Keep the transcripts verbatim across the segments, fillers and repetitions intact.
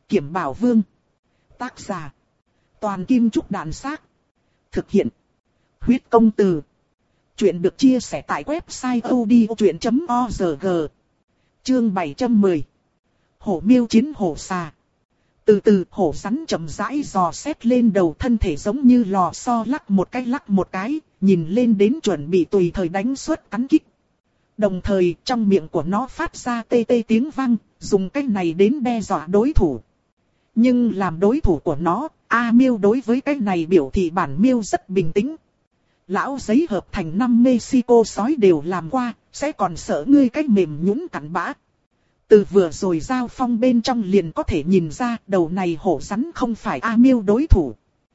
Kiểm Bảo Vương. Tác giả. Toàn Kim Trúc Đàn Xác. Thực hiện. Huyết Công Từ. Chuyện được chia sẻ tại website odchuyện chấm org. Chương bảy trăm mười. Hổ miêu chiến hổ xà. Từ từ hổ rắn chậm rãi dò xét lên đầu, thân thể giống như lò xo lắc một cái lắc một cái, nhìn lên đến chuẩn bị tùy thời đánh suất cắn kích. Đồng thời trong miệng của nó phát ra tê tê tiếng vang, dùng cái này đến đe dọa đối thủ. Nhưng làm đối thủ của nó, A Miêu đối với cái này biểu thị bản miêu rất bình tĩnh. Lão giấy hợp thành năm Mexico sói đều làm qua, sẽ còn sợ ngươi cái mềm nhũn cặn bã. Từ vừa rồi giao phong bên trong liền có thể nhìn ra đầu này hổ rắn không phải A Miêu đối thủ.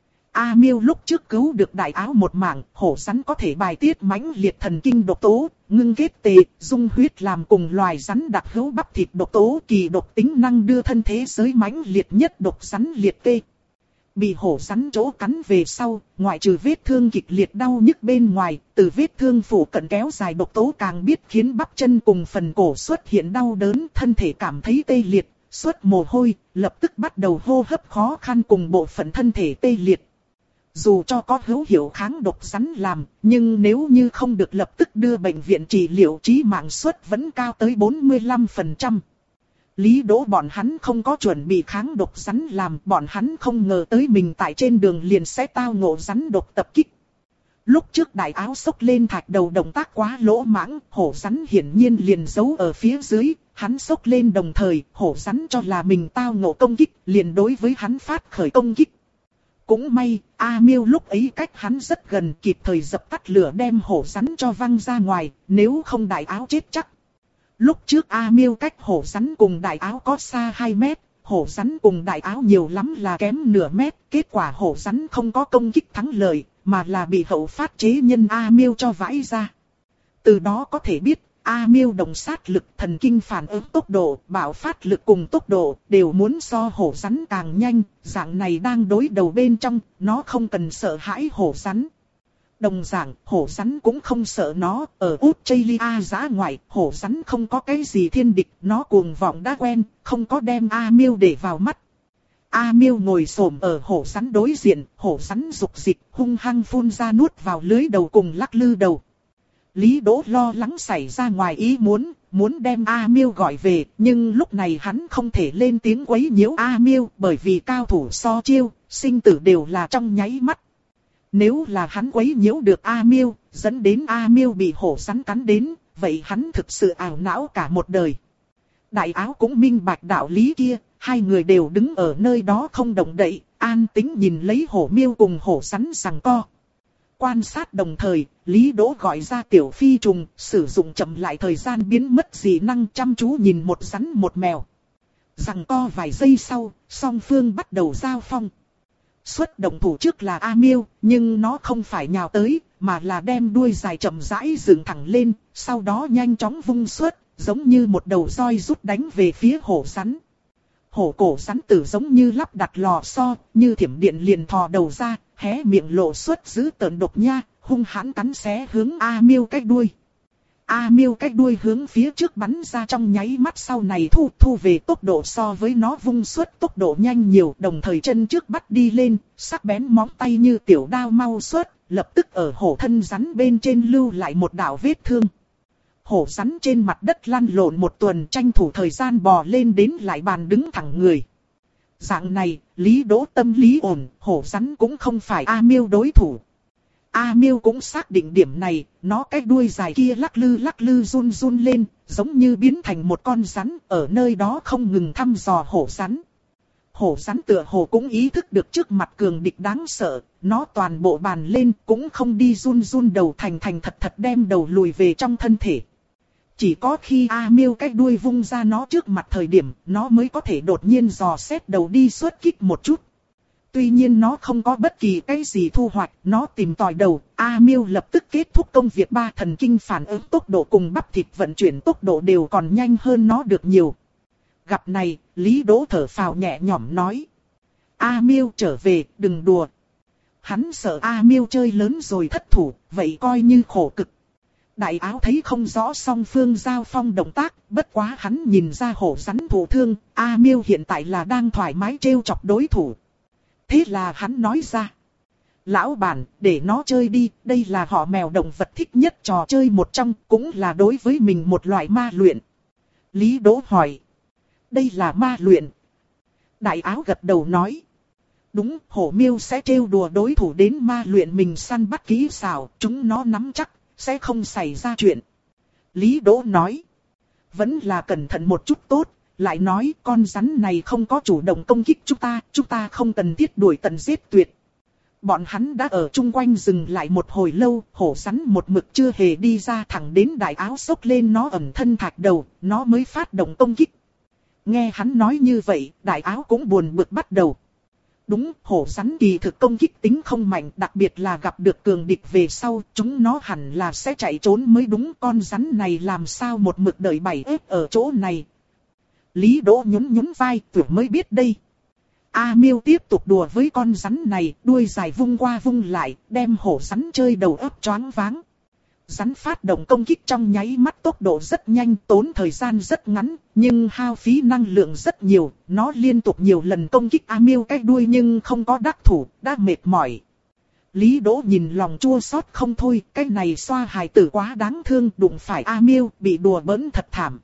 A Miêu lúc trước cứu được đại áo một mạng, hổ rắn có thể bài tiết mãnh liệt thần kinh độc tố, ngưng kết tề, dung huyết làm cùng loài rắn đặc hữu bắp thịt độc tố kỳ độc tính năng đưa thân thế giới mãnh liệt nhất độc rắn liệt kê. Bị hổ rắn chỗ cắn về sau, ngoại trừ vết thương kịch liệt đau nhức bên ngoài, từ vết thương phủ cận kéo dài độc tố càng biết khiến bắp chân cùng phần cổ xuất hiện đau đớn, thân thể cảm thấy tê liệt, xuất mồ hôi, lập tức bắt đầu hô hấp khó khăn cùng bộ phận thân thể tê liệt. Dù cho có hữu hiệu kháng độc rắn làm, nhưng nếu như không được lập tức đưa bệnh viện trị liệu, chí mạng suất vẫn cao tới bốn mươi lăm phần trăm. Lý Đỗ bọn hắn không có chuẩn bị kháng độc rắn làm, bọn hắn không ngờ tới mình tại trên đường liền sẽ tao ngộ rắn độc tập kích. Lúc trước đại áo xốc lên thạch đầu động tác quá lỗ mãng, hổ rắn hiển nhiên liền giấu ở phía dưới, hắn xốc lên đồng thời, hổ rắn cho là mình tao ngộ công kích, liền đối với hắn phát khởi công kích. Cũng may, A Miêu lúc ấy cách hắn rất gần, kịp thời dập tắt lửa đem hổ rắn cho văng ra ngoài, nếu không đại áo chết chắc. Lúc trước A Miêu cách hổ rắn cùng đại áo có xa hai mét, hổ rắn cùng đại áo nhiều lắm là kém nửa mét, kết quả hổ rắn không có công kích thắng lợi, mà là bị hậu phát chế nhân A Miêu cho vãi ra. Từ đó có thể biết, A Miêu đồng sát lực, thần kinh phản ứng tốc độ, bạo phát lực cùng tốc độ đều muốn so hổ rắn càng nhanh, dạng này đang đối đầu bên trong, nó không cần sợ hãi hổ rắn. Đồng dạng, hổ rắn cũng không sợ nó, ở Australia giã ngoại, hổ rắn không có cái gì thiên địch, nó cuồng vọng đã quen, không có đem A Miêu để vào mắt. A Miêu ngồi xổm ở hổ rắn đối diện, hổ rắn dục dịch, hung hăng phun ra nuốt vào lưới đầu cùng lắc lư đầu. Lý Đỗ lo lắng xảy ra ngoài ý muốn, muốn đem A Miêu gọi về, nhưng lúc này hắn không thể lên tiếng quấy nhiễu A Miêu, bởi vì cao thủ so chiêu, sinh tử đều là trong nháy mắt. Nếu là hắn quấy nhiễu được A Miêu, dẫn đến A Miêu bị hổ rắn cắn đến, vậy hắn thực sự ảo não cả một đời. Đại áo cũng minh bạch đạo lý kia, hai người đều đứng ở nơi đó không động đậy, an tĩnh nhìn lấy hổ miêu cùng hổ rắn giằng co. Quan sát đồng thời, Lý Đỗ gọi ra tiểu phi trùng, sử dụng chậm lại thời gian biến mất dị năng, chăm chú nhìn một rắn một mèo. Giằng co vài giây sau, song phương bắt đầu giao phong. Xuất động thủ trước là A Miêu, nhưng nó không phải nhào tới, mà là đem đuôi dài chậm rãi dựng thẳng lên, sau đó nhanh chóng vung xuất, giống như một đầu roi rút đánh về phía hổ rắn. Hổ cổ rắn tử giống như lắp đặt lò xo, như thiểm điện liền thò đầu ra, hé miệng lộ xuất giữ tợn độc nha, hung hãn cắn xé hướng A Miêu cái đuôi. A Miêu cái đuôi hướng phía trước bắn ra trong nháy mắt, sau này thu thu về tốc độ so với nó vung xuất tốc độ nhanh nhiều, đồng thời chân trước bắt đi lên, sắc bén móng tay như tiểu đao mau xuất, lập tức ở hổ thân rắn bên trên lưu lại một đạo vết thương. Hổ rắn trên mặt đất lăn lộn một tuần, tranh thủ thời gian bò lên đến lại bàn đứng thẳng người. Dạng này, Lý Đỗ tâm lý ổn, hổ rắn cũng không phải A Miêu đối thủ. A Miêu cũng xác định điểm này, nó cái đuôi dài kia lắc lư lắc lư run run lên, giống như biến thành một con rắn, ở nơi đó không ngừng thăm dò hổ rắn. Hổ rắn tựa hồ cũng ý thức được trước mặt cường địch đáng sợ, nó toàn bộ bàn lên cũng không đi run run đầu, thành thành thật thật đem đầu lùi về trong thân thể. Chỉ có khi A Miêu cái đuôi vung ra nó trước mặt thời điểm, nó mới có thể đột nhiên dò xét đầu đi xuất kích một chút. Tuy nhiên nó không có bất kỳ cái gì thu hoạch, nó tìm tòi đầu, A Miêu lập tức kết thúc công việc, ba thần kinh phản ứng tốc độ cùng bắp thịt vận chuyển tốc độ đều còn nhanh hơn nó được nhiều. Gặp này, Lý Đỗ thở phào nhẹ nhõm nói. A Miêu trở về, đừng đùa. Hắn sợ A Miêu chơi lớn rồi thất thủ, vậy coi như khổ cực. Đại áo thấy không rõ song phương giao phong động tác, bất quá hắn nhìn ra hổ rắn thụ thương, A Miêu hiện tại là đang thoải mái trêu chọc đối thủ. Thế là hắn nói ra. Lão bản, để nó chơi đi, đây là họ mèo động vật thích nhất trò chơi một trong, cũng là đối với mình một loại ma luyện. Lý Đỗ hỏi. Đây là ma luyện. Đại áo gật đầu nói. Đúng, hổ miêu sẽ trêu đùa đối thủ đến ma luyện mình săn bắt kỹ xảo, chúng nó nắm chắc, sẽ không xảy ra chuyện. Lý Đỗ nói. Vẫn là cẩn thận một chút tốt, lại nói con rắn này không có chủ động công kích chúng ta, chúng ta không cần thiết đuổi tận giết tuyệt. Bọn hắn đã ở chung quanh dừng lại một hồi lâu, hổ rắn một mực chưa hề đi ra, thẳng đến đại áo xốc lên nó ẩn thân thạch đầu, nó mới phát động công kích. Nghe hắn nói như vậy, đại áo cũng buồn bực bắt đầu. Đúng, hổ rắn kỳ thực công kích tính không mạnh, đặc biệt là gặp được cường địch về sau, chúng nó hẳn là sẽ chạy trốn mới đúng, con rắn này làm sao một mực đợi bảy ép ở chỗ này. Lý Đỗ nhún nhún vai, tưởng mới biết đây. A Miêu tiếp tục đùa với con rắn này, đuôi dài vung qua vung lại, đem hổ rắn chơi đầu óc choáng váng. Rắn phát động công kích trong nháy mắt, tốc độ rất nhanh, tốn thời gian rất ngắn, nhưng hao phí năng lượng rất nhiều. Nó liên tục nhiều lần công kích A Miêu cái đuôi nhưng không có đắc thủ, đã mệt mỏi. Lý Đỗ nhìn lòng chua xót không thôi, cái này xoa hài tử quá đáng thương, đụng phải A Miêu, bị đùa bỡn thật thảm.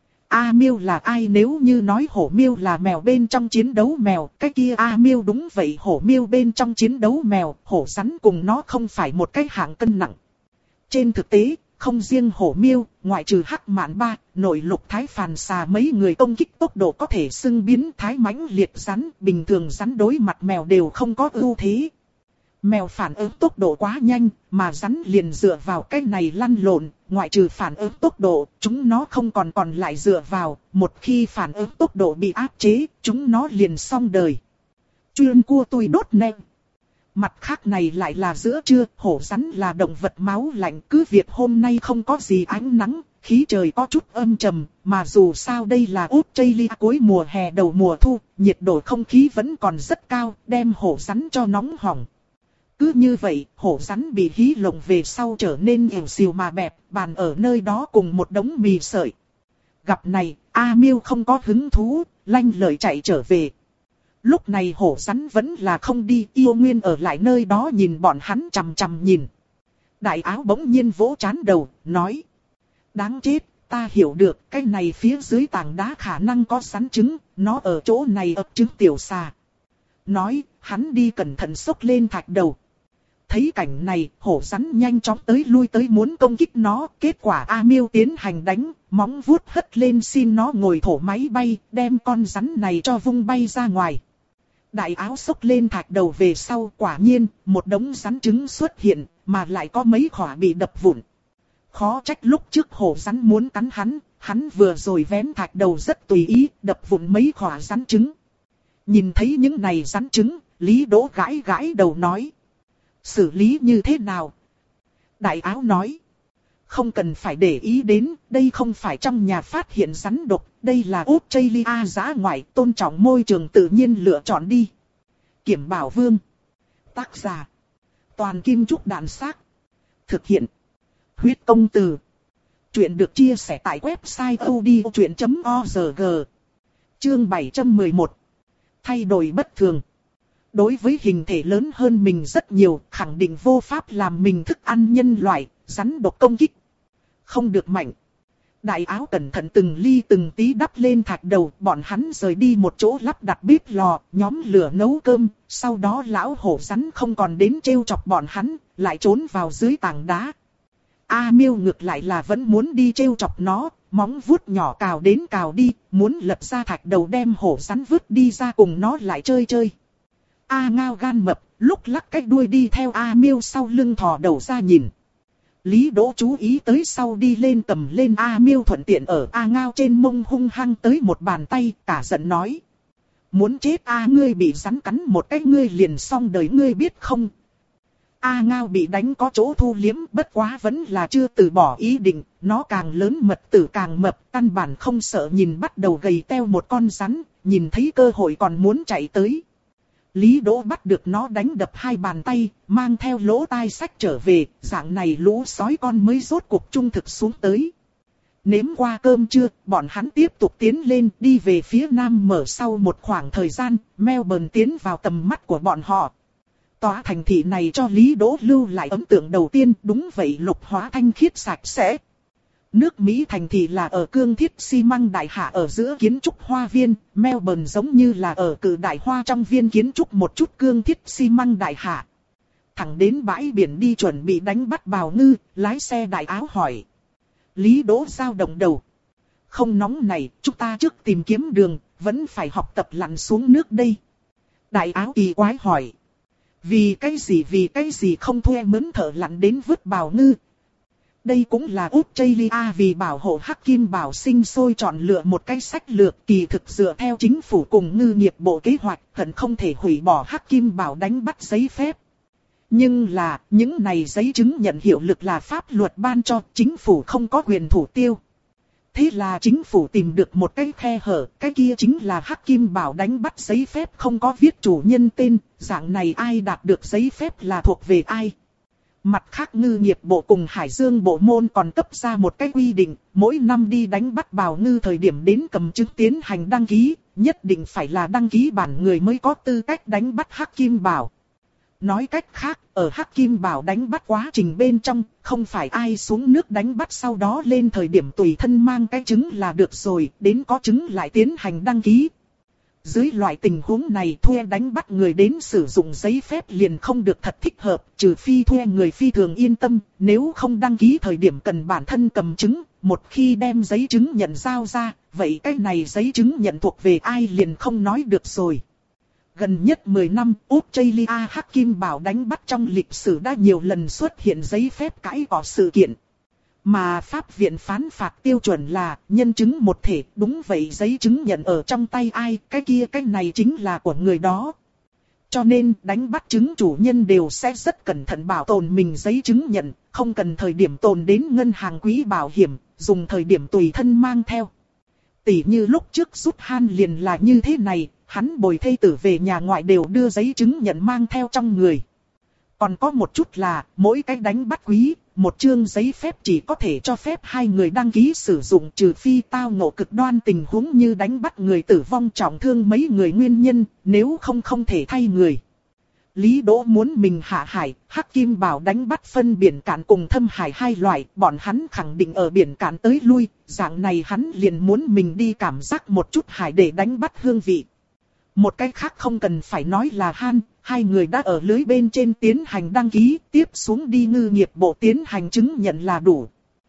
A Miêu là ai? Nếu như nói hổ miêu là mèo bên trong chiến đấu mèo, cái kia A Miêu đúng vậy, hổ miêu bên trong chiến đấu mèo, hổ rắn cùng nó không phải một cái hạng cân nặng. Trên thực tế, không riêng hổ miêu, ngoại trừ hắc mạn ba, nội lục thái phàn xà mấy người công kích tốc độ có thể xưng biến thái mãnh liệt rắn, bình thường rắn đối mặt mèo đều không có ưu thế. Mèo phản ứng tốc độ quá nhanh, mà rắn liền dựa vào cái này lăn lộn, ngoại trừ phản ứng tốc độ, chúng nó không còn còn lại dựa vào, một khi phản ứng tốc độ bị áp chế, chúng nó liền xong đời. Chuyên cua tôi đốt neng. Mặt khác này lại là giữa trưa, hổ rắn là động vật máu lạnh, cứ việc hôm nay không có gì ánh nắng, khí trời có chút âm trầm, mà dù sao đây là Australia cuối mùa hè đầu mùa thu, nhiệt độ không khí vẫn còn rất cao, đem hổ rắn cho nóng hỏng. Cứ như vậy, hổ rắn bị hí lộng về sau trở nên ỉu xìu mà bẹp, bàn ở nơi đó cùng một đống mì sợi. Gặp này, A Miêu không có hứng thú, lanh lợi chạy trở về. Lúc này hổ rắn vẫn là không đi, yêu nguyên ở lại nơi đó nhìn bọn hắn chằm chằm nhìn. Đại áo bỗng nhiên vỗ trán đầu, nói. Đáng chết, ta hiểu được, cái này phía dưới tảng đá khả năng có rắn trứng, nó ở chỗ này ấp trứng tiểu xà. Nói, hắn đi cẩn thận xốc lên thạch đầu. Thấy cảnh này, hổ rắn nhanh chóng tới lui tới muốn công kích nó, kết quả A Miêu tiến hành đánh, móng vuốt hất lên xin nó ngồi thổ máy bay, đem con rắn này cho vung bay ra ngoài. Đại áo xốc lên thạch đầu về sau, quả nhiên, một đống rắn trứng xuất hiện, mà lại có mấy khỏa bị đập vụn. Khó trách lúc trước hổ rắn muốn cắn hắn, hắn vừa rồi vén thạch đầu rất tùy ý, đập vụn mấy khỏa rắn trứng. Nhìn thấy những này rắn trứng, Lý Đỗ gãi gãi đầu nói. Xử lý như thế nào? Đại áo nói. Không cần phải để ý đến, đây không phải trong nhà phát hiện rắn độc, đây là Australia dã ngoại, tôn trọng môi trường tự nhiên lựa chọn đi. Kiểm Bảo Vương. Tác giả. Toàn Kim Trúc Đạn Xác. Thực hiện. Huyết Công Từ. Chuyện được chia sẻ tại website odchuyện chấm org. Chương bảy trăm mười một. Thay đổi bất thường. Đối với hình thể lớn hơn mình rất nhiều, khẳng định vô pháp làm mình thức ăn nhân loại, rắn độc công kích. Không được mạnh. Đại áo cẩn thận từng ly từng tí đắp lên thạch đầu, bọn hắn rời đi một chỗ lắp đặt bếp lò, nhóm lửa nấu cơm, sau đó lão hổ rắn không còn đến trêu chọc bọn hắn, lại trốn vào dưới tảng đá. A Miêu ngược lại là vẫn muốn đi trêu chọc nó, móng vuốt nhỏ cào đến cào đi, muốn lật ra thạch đầu đem hổ rắn vứt đi ra cùng nó lại chơi chơi. A Ngao gan mập, lúc lắc cái đuôi đi theo A Miêu sau lưng thò đầu ra nhìn. Lý Đỗ chú ý tới sau đi lên cầm lên A Miêu, thuận tiện ở A Ngao trên mông hung hăng tới một bàn tay, cả giận nói. Muốn chết A, ngươi bị rắn cắn một cái ngươi liền xong đời ngươi biết không? A Ngao bị đánh có chỗ thu liếm, bất quá vẫn là chưa từ bỏ ý định, nó càng lớn mật tử càng mập, căn bản không sợ nhìn bắt đầu gầy teo một con rắn, nhìn thấy cơ hội còn muốn chạy tới. Lý Đỗ bắt được nó đánh đập hai bàn tay, mang theo lỗ tai sách trở về, dạng này lũ sói con mới rốt cuộc trung thực xuống tới. Nếm qua cơm trưa, bọn hắn tiếp tục tiến lên đi về phía nam mở sau một khoảng thời gian, Melbourne tiến vào tầm mắt của bọn họ. Tòa thành thị này cho Lý Đỗ lưu lại ấn tượng đầu tiên, đúng vậy, lục hóa thanh khiết sạch sẽ. Nước Mỹ thành thị là ở cương thiết xi măng đại hạ ở giữa kiến trúc hoa viên, Melbourne giống như là ở cự đại hoa trong viên kiến trúc một chút cương thiết xi măng đại hạ. Thẳng đến bãi biển đi chuẩn bị đánh bắt bào ngư, lái xe đại áo hỏi. Lý Đỗ dao động đầu. Không nóng này, chúng ta trước tìm kiếm đường, vẫn phải học tập lặn xuống nước đây. Đại áo kỳ quái hỏi. Vì cái gì vì cái gì không thuê mướn thợ lặn đến vứt bào ngư. Đây cũng là Australia vì bảo hộ hắc kim bảo sinh sôi chọn lựa một cái sách lược kỳ thực dựa theo chính phủ cùng ngư nghiệp bộ kế hoạch, hận không thể hủy bỏ hắc kim bảo đánh bắt giấy phép. Nhưng là, những này giấy chứng nhận hiệu lực là pháp luật ban cho, chính phủ không có quyền thủ tiêu. Thế là chính phủ tìm được một cái khe hở, cái kia chính là hắc kim bảo đánh bắt giấy phép không có viết chủ nhân tên, dạng này ai đạt được giấy phép là thuộc về ai. Mặt khác ngư nghiệp bộ cùng hải dương bộ môn còn cấp ra một cái quy định, mỗi năm đi đánh bắt bào ngư thời điểm đến cầm chứng tiến hành đăng ký, nhất định phải là đăng ký bản người mới có tư cách đánh bắt hắc kim bảo. Nói cách khác, ở hắc kim bảo đánh bắt quá trình bên trong, không phải ai xuống nước đánh bắt sau đó lên thời điểm tùy thân mang cái chứng là được rồi, đến có chứng lại tiến hành đăng ký. Dưới loại tình huống này thuê đánh bắt người đến sử dụng giấy phép liền không được thật thích hợp, trừ phi thuê người phi thường yên tâm, nếu không đăng ký thời điểm cần bản thân cầm chứng, một khi đem giấy chứng nhận giao ra, vậy cái này giấy chứng nhận thuộc về ai liền không nói được rồi. Gần nhất mười năm, Australia hắc kim bảo đánh bắt trong lịch sử đã nhiều lần xuất hiện giấy phép cãi cọ sự kiện. Mà pháp viện phán phạt tiêu chuẩn là nhân chứng một thể, đúng vậy, giấy chứng nhận ở trong tay ai, cái kia cái này chính là của người đó. Cho nên đánh bắt chứng chủ nhân đều sẽ rất cẩn thận bảo tồn mình giấy chứng nhận, không cần thời điểm tồn đến ngân hàng quỹ bảo hiểm, dùng thời điểm tùy thân mang theo. Tỷ như lúc trước rút han liền là như thế này, hắn bồi thê tử về nhà ngoại đều đưa giấy chứng nhận mang theo trong người. Còn có một chút là, mỗi cái đánh bắt quý, một chương giấy phép chỉ có thể cho phép hai người đăng ký sử dụng, trừ phi tao ngộ cực đoan tình huống như đánh bắt người tử vong trọng thương mấy người nguyên nhân, nếu không không thể thay người. Lý Đỗ muốn mình hạ hải, hắc kim bảo đánh bắt phân biển cạn cùng thâm hải hai loại, bọn hắn khẳng định ở biển cạn tới lui, dạng này hắn liền muốn mình đi cảm giác một chút hải để đánh bắt hương vị. Một cái khác không cần phải nói là Han, hai người đã ở lưới bên trên tiến hành đăng ký, tiếp xuống đi ngư nghiệp bộ tiến hành chứng nhận là đủ.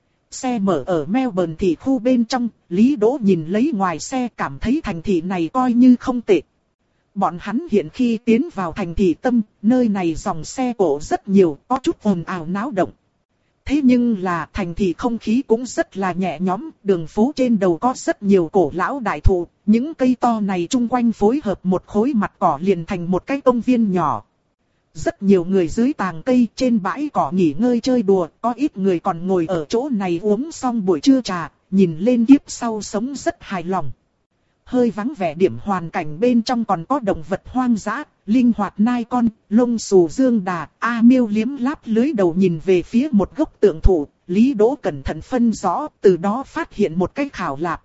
Xe mở ở Melbourne thị khu bên trong, Lý Đỗ nhìn lấy ngoài xe cảm thấy thành thị này coi như không tệ. Bọn hắn hiện khi tiến vào thành thị tâm, nơi này dòng xe cộ rất nhiều, có chút ồn ào náo động. Thế nhưng là thành thị không khí cũng rất là nhẹ nhõm, đường phố trên đầu có rất nhiều cổ lão đại thụ, những cây to này chung quanh phối hợp một khối mặt cỏ liền thành một cái công viên nhỏ. Rất nhiều người dưới tàng cây trên bãi cỏ nghỉ ngơi chơi đùa, có ít người còn ngồi ở chỗ này uống xong buổi trưa trà, nhìn lên kiếp sau sống rất hài lòng. Hơi vắng vẻ điểm hoàn cảnh bên trong còn có động vật hoang dã, linh hoạt nai con, lông xù dương đà, A Miêu liếm láp lưới đầu nhìn về phía một gốc tượng thụ, Lý Đỗ cẩn thận phân rõ, từ đó phát hiện một cái khảo lạp.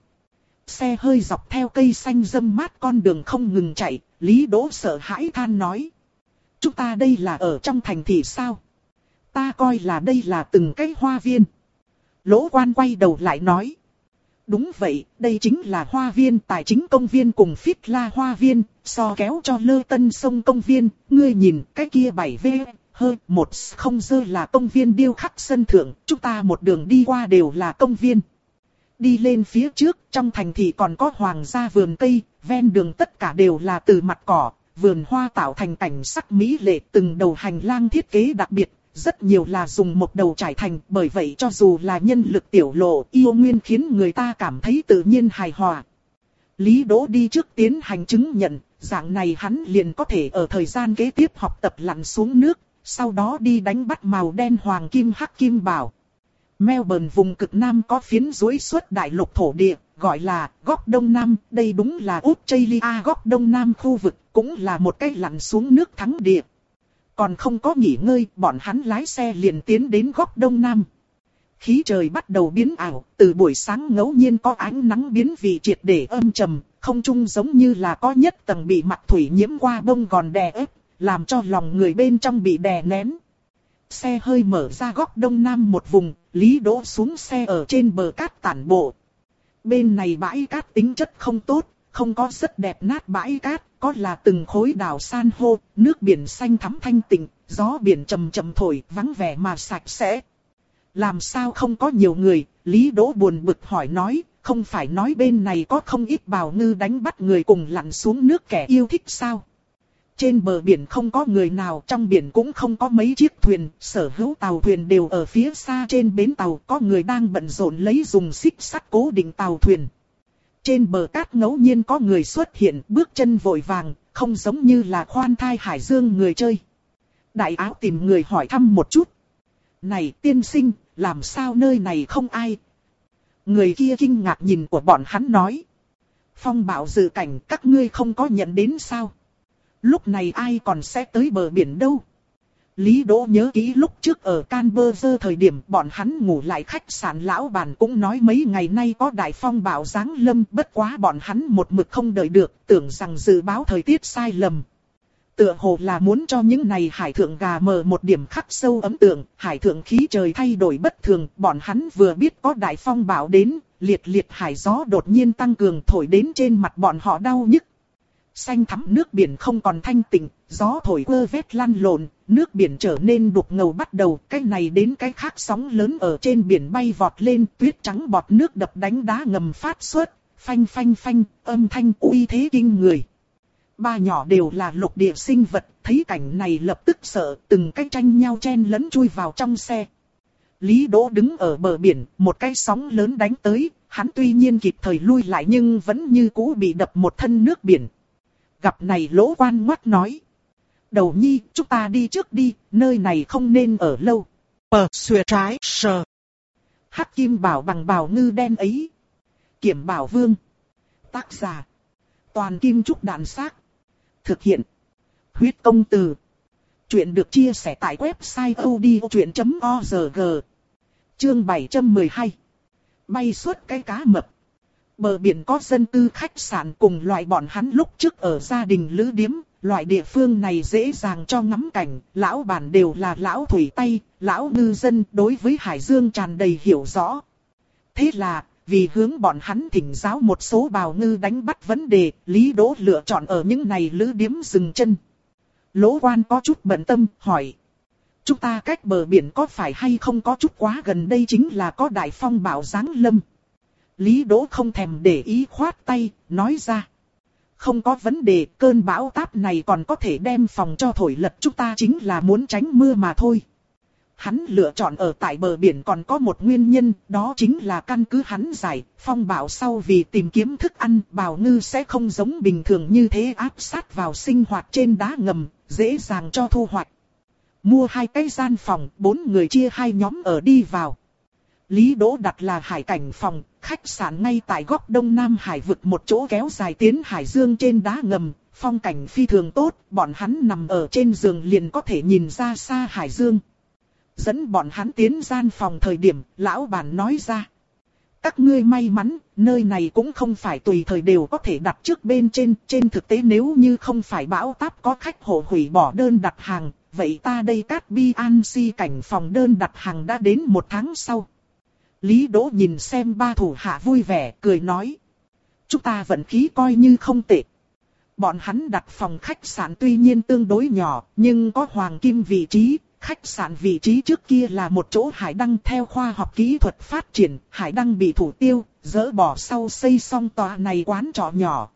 Xe hơi dọc theo cây xanh râm mát con đường không ngừng chạy, Lý Đỗ sợ hãi than nói. Chúng ta đây là ở trong thành thị sao? Ta coi là đây là từng cái hoa viên. Lỗ Quan quay đầu lại nói. Đúng vậy, đây chính là hoa viên tài chính công viên cùng Phít La hoa viên, so kéo cho Lơ Tân sông công viên, ngươi nhìn cái kia bảy V, hơi, một không dơ là công viên điêu khắc sân thượng, chúng ta một đường đi qua đều là công viên. Đi lên phía trước, trong thành thị còn có hoàng gia vườn cây, ven đường tất cả đều là từ mặt cỏ, vườn hoa tạo thành cảnh sắc mỹ lệ, từng đầu hành lang thiết kế đặc biệt. Rất nhiều là dùng một đầu trải thành, bởi vậy cho dù là nhân lực tiểu lộ, yêu nguyên khiến người ta cảm thấy tự nhiên hài hòa. Lý Đỗ đi trước tiến hành chứng nhận, dạng này hắn liền có thể ở thời gian kế tiếp học tập lặn xuống nước, sau đó đi đánh bắt màu đen hoàng kim hắc kim bảo. Melbourne vùng cực nam có phiến duỗi suốt đại lục thổ địa, gọi là góc Đông Nam, đây đúng là Australia góc Đông Nam khu vực, cũng là một cái lặn xuống nước thắng địa. Còn không có nghỉ ngơi, bọn hắn lái xe liền tiến đến góc Đông Nam. Khí trời bắt đầu biến ảo, từ buổi sáng ngẫu nhiên có ánh nắng biến vị triệt để âm trầm, không trung giống như là có nhất tầng bị mặt thủy nhiễm qua bông gòn đè ép, làm cho lòng người bên trong bị đè nén. Xe hơi mở ra góc Đông Nam một vùng, Lý Đỗ xuống xe ở trên bờ cát tản bộ. Bên này bãi cát tính chất không tốt, không có rất đẹp nát bãi cát, có là từng khối đảo san hô, nước biển xanh thắm thanh tịnh, gió biển trầm trầm thổi, vắng vẻ mà sạch sẽ. Làm sao không có nhiều người, Lý Đỗ buồn bực hỏi nói, không phải nói bên này có không ít bào ngư đánh bắt người cùng lặn xuống nước kẻ yêu thích sao? Trên bờ biển không có người nào, trong biển cũng không có mấy chiếc thuyền, sở hữu tàu thuyền đều ở phía xa trên bến tàu, có người đang bận rộn lấy dùng xích sắt cố định tàu thuyền. Trên bờ cát ngẫu nhiên có người xuất hiện, bước chân vội vàng, không giống như là khoan thai hải dương người chơi. Đại áo tìm người hỏi thăm một chút. Này tiên sinh, làm sao nơi này không ai? Người kia kinh ngạc nhìn của bọn hắn nói. Phong bạo dự cảnh các ngươi không có nhận đến sao? Lúc này ai còn sẽ tới bờ biển đâu? Lý Đỗ nhớ kỹ lúc trước ở Canberra thời điểm bọn hắn ngủ lại khách sạn lão bản cũng nói mấy ngày nay có đại phong bão giáng lâm, bất quá bọn hắn một mực không đợi được, tưởng rằng dự báo thời tiết sai lầm. Tựa hồ là muốn cho những này hải thượng gà mờ một điểm khắc sâu ấn tượng, hải thượng khí trời thay đổi bất thường, bọn hắn vừa biết có đại phong bão đến, liệt liệt hải gió đột nhiên tăng cường thổi đến trên mặt bọn họ đau nhức. Xanh thắm nước biển không còn thanh tịnh, gió thổi quơ vét lăn lộn, nước biển trở nên đục ngầu bắt đầu, cái này đến cái khác sóng lớn ở trên biển bay vọt lên, tuyết trắng bọt nước đập đánh đá ngầm phát xuất, phanh phanh phanh, âm thanh uy thế kinh người. Ba nhỏ đều là lục địa sinh vật, thấy cảnh này lập tức sợ, từng cái tranh nhau chen lẫn chui vào trong xe. Lý Đỗ đứng ở bờ biển, một cái sóng lớn đánh tới, hắn tuy nhiên kịp thời lui lại nhưng vẫn như cũ bị đập một thân nước biển. Gặp này Lỗ Quan ngoắt nói. Đầu nhi, chúng ta đi trước đi, nơi này không nên ở lâu. Ờ, xuề trái, sờ. Hắc Kim Bảo bằng bào ngư đen ấy. Kiểm Bảo Vương. Tác giả. Toàn Kim Trúc Đạn Xác. Thực hiện. Huyết Công Từ. Chuyện được chia sẻ tại website odchuyện chấm org. Chương bảy trăm mười hai. Bay suốt cái cá mập. Bờ biển có dân cư khách sạn cùng loại bọn hắn lúc trước ở gia đình lữ điếm, loại địa phương này dễ dàng cho ngắm cảnh, lão bản đều là lão thủy tay, lão ngư dân đối với hải dương tràn đầy hiểu rõ. Thế là, vì hướng bọn hắn thỉnh giáo một số bào ngư đánh bắt vấn đề, Lý Đỗ lựa chọn ở những này lữ điếm dừng chân. Lỗ Quan có chút bận tâm, hỏi. Chúng ta cách bờ biển có phải hay không có chút quá gần đây chính là có đại phong bão giáng lâm. Lý Đỗ không thèm để ý khoát tay, nói ra. Không có vấn đề, cơn bão táp này còn có thể đem phòng cho thổi lật, chúng ta chính là muốn tránh mưa mà thôi. Hắn lựa chọn ở tại bờ biển còn có một nguyên nhân, đó chính là căn cứ hắn giải, phong bão sau vì tìm kiếm thức ăn, bào ngư sẽ không giống bình thường như thế áp sát vào sinh hoạt trên đá ngầm, dễ dàng cho thu hoạch. Mua hai cái gian phòng, bốn người chia hai nhóm ở đi vào. Lý Đỗ đặt là hải cảnh phòng, khách sạn ngay tại góc đông nam hải vực một chỗ kéo dài tiến hải dương trên đá ngầm, phong cảnh phi thường tốt, bọn hắn nằm ở trên giường liền có thể nhìn ra xa hải dương. Dẫn bọn hắn tiến gian phòng thời điểm, lão bản nói ra. Các ngươi may mắn, nơi này cũng không phải tùy thời đều có thể đặt trước bên trên, trên thực tế nếu như không phải bão táp có khách hộ hủy bỏ đơn đặt hàng, vậy ta đây Cát Bi An Si cảnh phòng đơn đặt hàng đã đến một tháng sau. Lý Đỗ nhìn xem ba thủ hạ vui vẻ, cười nói. Chúng ta vận khí coi như không tệ. Bọn hắn đặt phòng khách sạn tuy nhiên tương đối nhỏ, nhưng có hoàng kim vị trí. Khách sạn vị trí trước kia là một chỗ hải đăng theo khoa học kỹ thuật phát triển, hải đăng bị thủ tiêu, dỡ bỏ sau xây xong tòa này quán trọ nhỏ.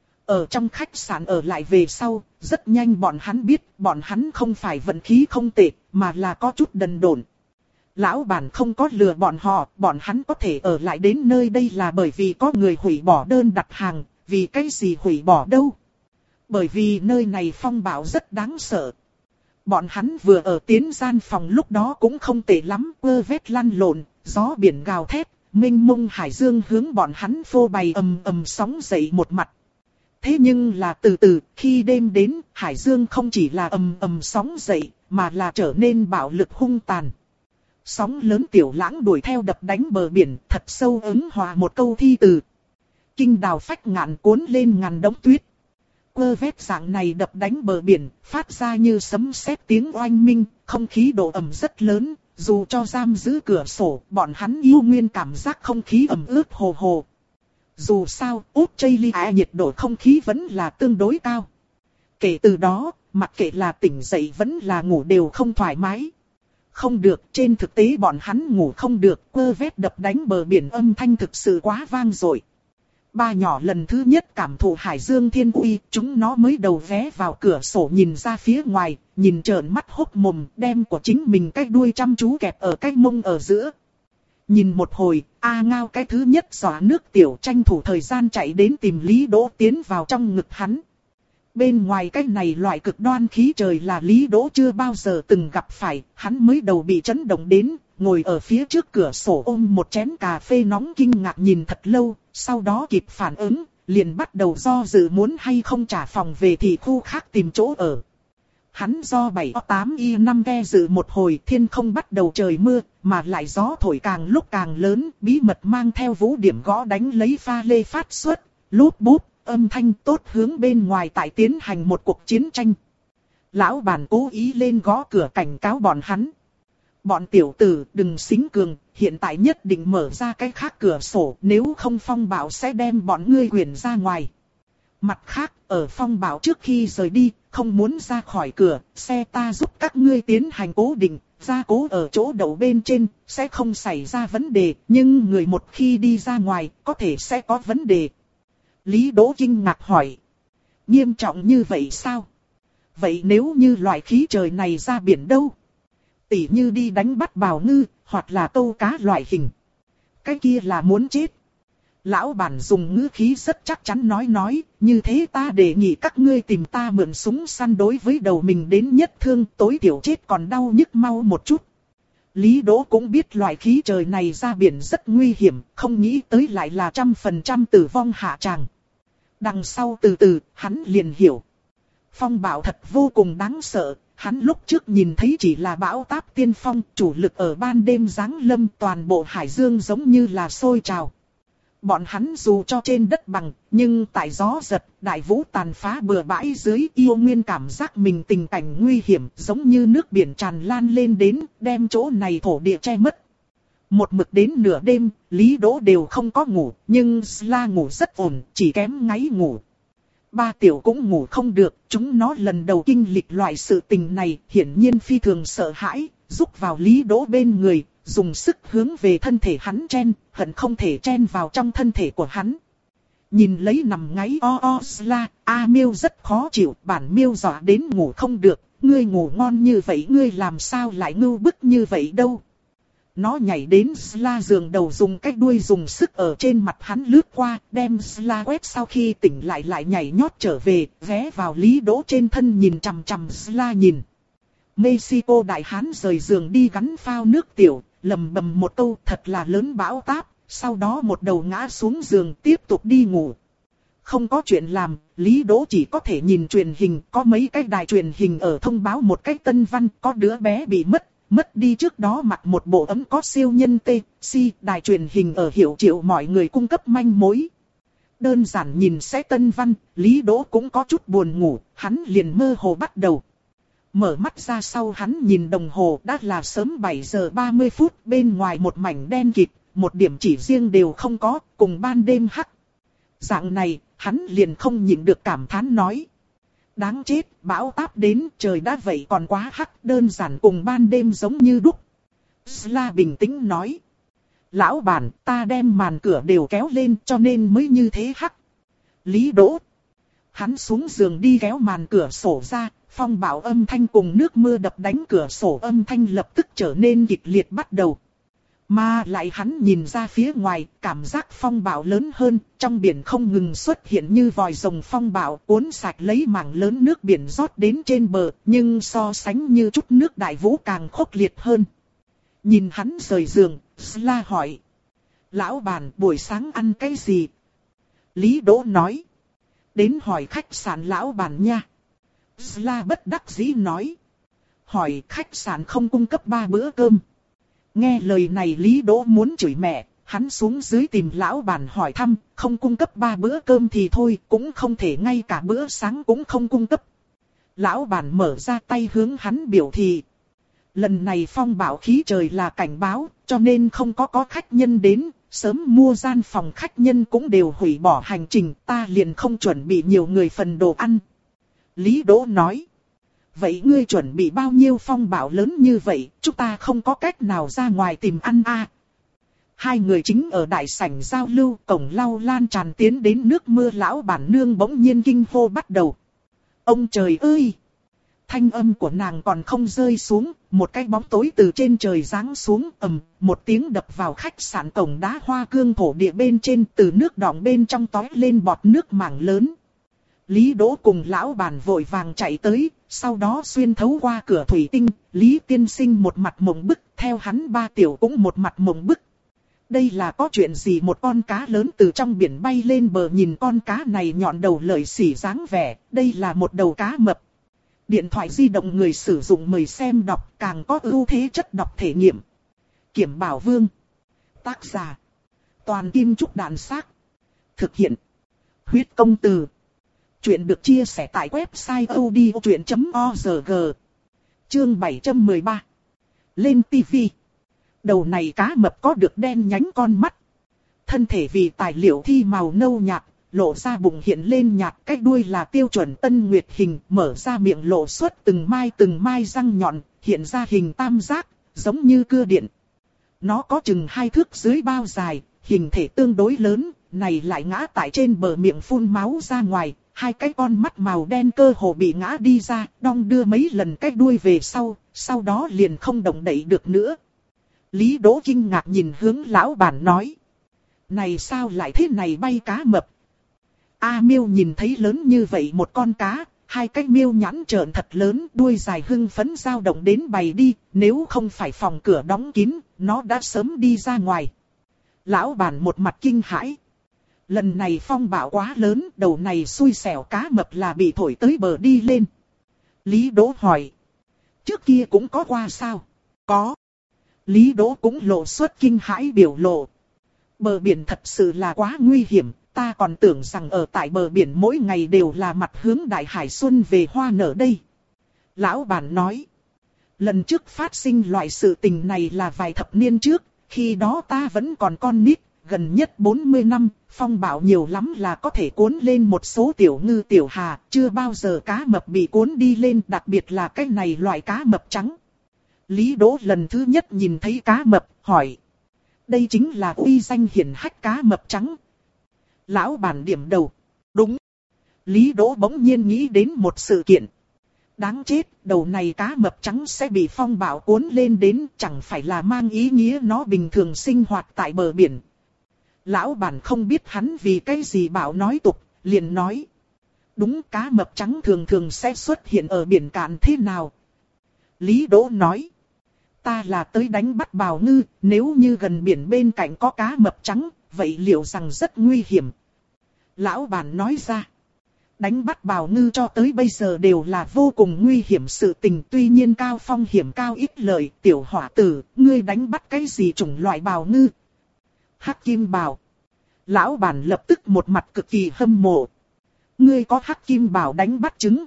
Ở trong khách sạn ở lại về sau, rất nhanh bọn hắn biết, bọn hắn không phải vận khí không tệ, mà là có chút đần độn. Lão bản không có lừa bọn họ, bọn hắn có thể ở lại đến nơi đây là bởi vì có người hủy bỏ đơn đặt hàng, vì cái gì hủy bỏ đâu? Bởi vì nơi này phong bão rất đáng sợ. Bọn hắn vừa ở tiến gian phòng lúc đó cũng không tệ lắm, quơ vét lăn lộn, gió biển gào thét, mênh mông hải dương hướng bọn hắn phô bày ầm ầm sóng dậy một mặt. Thế nhưng là từ từ, khi đêm đến, hải dương không chỉ là ầm ầm sóng dậy, mà là trở nên bạo lực hung tàn. Sóng lớn tiểu lãng đuổi theo đập đánh bờ biển, thật sâu ứng hòa một câu thi từ. Kinh đào phách ngạn cuốn lên ngàn đống tuyết. Quơ vét dạng này đập đánh bờ biển, phát ra như sấm sét tiếng oanh minh, không khí độ ẩm rất lớn, dù cho giam giữ cửa sổ, bọn hắn yêu nguyên cảm giác không khí ẩm ướt hồ hồ. Dù sao, Australia nhiệt độ không khí vẫn là tương đối cao. Kể từ đó, mặc kệ là tỉnh dậy vẫn là ngủ đều không thoải mái. Không được, trên thực tế bọn hắn ngủ không được, quơ vét đập đánh bờ biển âm thanh thực sự quá vang dội. Ba nhỏ lần thứ nhất cảm thụ hải dương thiên uy, chúng nó mới đầu vé vào cửa sổ nhìn ra phía ngoài, nhìn trợn mắt hốc mồm, đem của chính mình cái đuôi chăm chú kẹp ở cái mông ở giữa. Nhìn một hồi, A Ngao cái thứ nhất xóa nước tiểu tranh thủ thời gian chạy đến tìm Lý Đỗ tiến vào trong ngực hắn. Bên ngoài cái này loại cực đoan khí trời là Lý Đỗ chưa bao giờ từng gặp phải, hắn mới đầu bị chấn động đến, ngồi ở phía trước cửa sổ ôm một chén cà phê nóng kinh ngạc nhìn thật lâu, sau đó kịp phản ứng, liền bắt đầu do dự muốn hay không trả phòng về thì khu khác tìm chỗ ở. Hắn do bảy tám y năm ghe dự một hồi, thiên không bắt đầu trời mưa, mà lại gió thổi càng lúc càng lớn, bí mật mang theo vũ điểm gõ đánh lấy pha lê phát xuất, lút bút, âm thanh tốt hướng bên ngoài tại tiến hành một cuộc chiến tranh. Lão bản cố ý lên gõ cửa cảnh cáo bọn hắn. Bọn tiểu tử đừng xính cường, hiện tại nhất định mở ra cái khác cửa sổ, nếu không phong bạo sẽ đem bọn ngươi quyển ra ngoài. Mặt khác, ở phong bạo trước khi rời đi, không muốn ra khỏi cửa, xe ta giúp các ngươi tiến hành cố định, gia cố ở chỗ đậu bên trên, sẽ không xảy ra vấn đề, nhưng người một khi đi ra ngoài, có thể sẽ có vấn đề. Lý Đỗ kinh ngạc hỏi. Nghiêm trọng như vậy sao? Vậy nếu như loại khí trời này ra biển đâu? Tỉ như đi đánh bắt bào ngư, hoặc là câu cá loại hình. Cái kia là muốn chết. Lão bản dùng ngữ khí rất chắc chắn nói nói, như thế ta đề nghị các ngươi tìm ta mượn súng săn đối với đầu mình đến nhất thương, tối thiểu chết còn đau nhức mau một chút. Lý Đỗ cũng biết loại khí trời này ra biển rất nguy hiểm, không nghĩ tới lại là trăm phần trăm tử vong hạ tràng. Đằng sau từ từ, hắn liền hiểu. Phong bạo thật vô cùng đáng sợ, hắn lúc trước nhìn thấy chỉ là bão táp tiên phong, chủ lực ở ban đêm giáng lâm, toàn bộ hải dương giống như là sôi trào. Bọn hắn dù cho trên đất bằng, nhưng tại gió giật, đại vũ tàn phá bừa bãi dưới, yêu nguyên cảm giác mình tình cảnh nguy hiểm, giống như nước biển tràn lan lên đến, đem chỗ này thổ địa che mất. Một mực đến nửa đêm, Lý Đỗ đều không có ngủ, nhưng Sla ngủ rất ổn, chỉ kém ngáy ngủ. Ba tiểu cũng ngủ không được, chúng nó lần đầu kinh lịch loại sự tình này, hiển nhiên phi thường sợ hãi, rúc vào Lý Đỗ bên người, dùng sức hướng về thân thể hắn chen, hận không thể chen vào trong thân thể của hắn. Nhìn lấy nằm ngáy o o Sla, A Miêu rất khó chịu, bản Miêu dọa đến ngủ không được, ngươi ngủ ngon như vậy ngươi làm sao lại ngưu bức như vậy đâu. Nó nhảy đến Sla giường đầu dùng cái đuôi dùng sức ở trên mặt hắn lướt qua, đem Sla quét sau khi tỉnh lại lại nhảy nhót trở về, ghé vào Lý Đỗ trên thân nhìn chằm chằm Sla nhìn. Mexico đại hán rời giường đi gắn phao nước tiểu, lầm bầm một câu thật là lớn bão táp, sau đó một đầu ngã xuống giường tiếp tục đi ngủ. Không có chuyện làm, Lý Đỗ chỉ có thể nhìn truyền hình, có mấy cái đài truyền hình ở thông báo một cách tân văn, có đứa bé bị mất. Mất đi trước đó mặc một bộ ấm có siêu nhân tê, si, đài truyền hình ở Hiểu Triệu mọi người cung cấp manh mối. Đơn giản nhìn sẽ tân văn, Lý Đỗ cũng có chút buồn ngủ, hắn liền mơ hồ bắt đầu. Mở mắt ra sau hắn nhìn đồng hồ đã là sớm bảy giờ ba mươi phút, bên ngoài một mảnh đen kịt, một điểm chỉ riêng đều không có, cùng ban đêm hắc. Dạng này, hắn liền không nhịn được cảm thán nói. Đáng chết, bão táp đến, trời đã vậy còn quá hắc, đơn giản cùng ban đêm giống như đúc. Sla bình tĩnh nói. Lão bản, ta đem màn cửa đều kéo lên cho nên mới như thế hắc. Lý Đỗ. Hắn xuống giường đi kéo màn cửa sổ ra, phong bạo âm thanh cùng nước mưa đập đánh cửa sổ âm thanh lập tức trở nên kịch liệt bắt đầu. Mà lại hắn nhìn ra phía ngoài, cảm giác phong bạo lớn hơn, trong biển không ngừng xuất hiện như vòi rồng phong bạo cuốn sạch lấy mảng lớn nước biển rót đến trên bờ, nhưng so sánh như chút nước đại vũ càng khốc liệt hơn. Nhìn hắn rời giường, Sla hỏi. Lão bản buổi sáng ăn cái gì? Lý Đỗ nói. Đến hỏi khách sạn lão bản nha. Sla bất đắc dĩ nói. Hỏi khách sạn không cung cấp ba bữa cơm. Nghe lời này Lý Đỗ muốn chửi mẹ. Hắn xuống dưới tìm lão bản hỏi thăm. Không cung cấp ba bữa cơm thì thôi. Cũng không thể ngay cả bữa sáng cũng không cung cấp. Lão bản mở ra tay hướng hắn biểu thị. Lần này phong bạo khí trời là cảnh báo. Cho nên không có có khách nhân đến. Sớm mua gian phòng khách nhân cũng đều hủy bỏ hành trình. Ta liền không chuẩn bị nhiều người phần đồ ăn. Lý Đỗ nói. Vậy ngươi chuẩn bị bao nhiêu phong bạo lớn như vậy? Chúng ta không có cách nào ra ngoài tìm ăn à. Hai người chính ở đại sảnh giao lưu. Cổng lau lan tràn tiến đến nước mưa. Lão bản nương bỗng nhiên kinh hô bắt đầu. Ông trời ơi! Thanh âm của nàng còn không rơi xuống, một cái bóng tối từ trên trời giáng xuống, ầm, một tiếng đập vào khách sạn cổng đá hoa cương thổ địa bên trên, từ nước đọng bên trong tói lên bọt nước mảng lớn. Lý Đỗ cùng lão bản vội vàng chạy tới, sau đó xuyên thấu qua cửa thủy tinh, Lý tiên sinh một mặt mộng bức, theo hắn ba tiểu cũng một mặt mộng bức. Đây là có chuyện gì? Một con cá lớn từ trong biển bay lên bờ, nhìn con cá này nhọn đầu lợi xỉ dáng vẻ, đây là một đầu cá mập. Điện thoại di động người sử dụng mời xem đọc, càng có ưu thế chất đọc thể nghiệm. Kiểm Bảo Vương. Tác giả. Toàn Kim Trúc Đạn Xác. Thực hiện. Huyết Công Từ. Chuyện được chia sẻ tại website odchuyện chấm org. Chương bảy trăm mười ba. Lên tivi. Đầu này cá mập có được đen nhánh con mắt. Thân thể vì tài liệu thi màu nâu nhạt. Lộ ra bụng hiện lên nhạt, cái đuôi là tiêu chuẩn tân nguyệt hình, mở ra miệng lộ xuất từng mai từng mai răng nhọn, hiện ra hình tam giác, giống như cưa điện. Nó có chừng hai thước dưới bao dài, hình thể tương đối lớn, này lại ngã tại trên bờ miệng phun máu ra ngoài, hai cái con mắt màu đen cơ hồ bị ngã đi ra, đong đưa mấy lần cái đuôi về sau, sau đó liền không động đậy được nữa. Lý Đỗ kinh ngạc nhìn hướng lão bản nói. Này sao lại thế này bay cá mập? A Miêu nhìn thấy lớn như vậy một con cá, hai cái miêu nhãn trợn thật lớn, đuôi dài hưng phấn dao động đến bày đi, nếu không phải phòng cửa đóng kín, nó đã sớm đi ra ngoài. Lão bản một mặt kinh hãi. Lần này phong bão quá lớn, đầu này xui xẻo cá mập là bị thổi tới bờ đi lên. Lý Đỗ hỏi. Trước kia cũng có qua sao? Có. Lý Đỗ cũng lộ xuất kinh hãi biểu lộ. Bờ biển thật sự là quá nguy hiểm. Ta còn tưởng rằng ở tại bờ biển mỗi ngày đều là mặt hướng đại hải xuân về hoa nở đây. Lão bản nói. Lần trước phát sinh loại sự tình này là vài thập niên trước. Khi đó ta vẫn còn con nít. Gần nhất bốn mươi năm, phong bão nhiều lắm là có thể cuốn lên một số tiểu ngư tiểu hà. Chưa bao giờ cá mập bị cuốn đi lên, đặc biệt là cái này loại cá mập trắng. Lý Đỗ lần thứ nhất nhìn thấy cá mập, hỏi. Đây chính là uy danh hiển hách cá mập trắng. Lão bản điểm đầu. Đúng. Lý Đỗ bỗng nhiên nghĩ đến một sự kiện. Đáng chết, đầu này cá mập trắng sẽ bị phong bão cuốn lên đến, chẳng phải là mang ý nghĩa nó bình thường sinh hoạt tại bờ biển. Lão bản không biết hắn vì cái gì bảo nói tục, liền nói. Đúng, cá mập trắng thường thường sẽ xuất hiện ở biển cạn thế nào? Lý Đỗ nói. Ta là tới đánh bắt bào ngư, nếu như gần biển bên cạnh có cá mập trắng, vậy liệu rằng rất nguy hiểm. Lão bản nói ra. Đánh bắt bào ngư cho tới bây giờ đều là vô cùng nguy hiểm sự tình, tuy nhiên cao phong hiểm cao ít lợi. Tiểu hỏa tử, ngươi đánh bắt cái gì chủng loại bào ngư? Hắc kim bào. Lão bản lập tức một mặt cực kỳ hâm mộ. Ngươi có hắc kim bào đánh bắt trứng?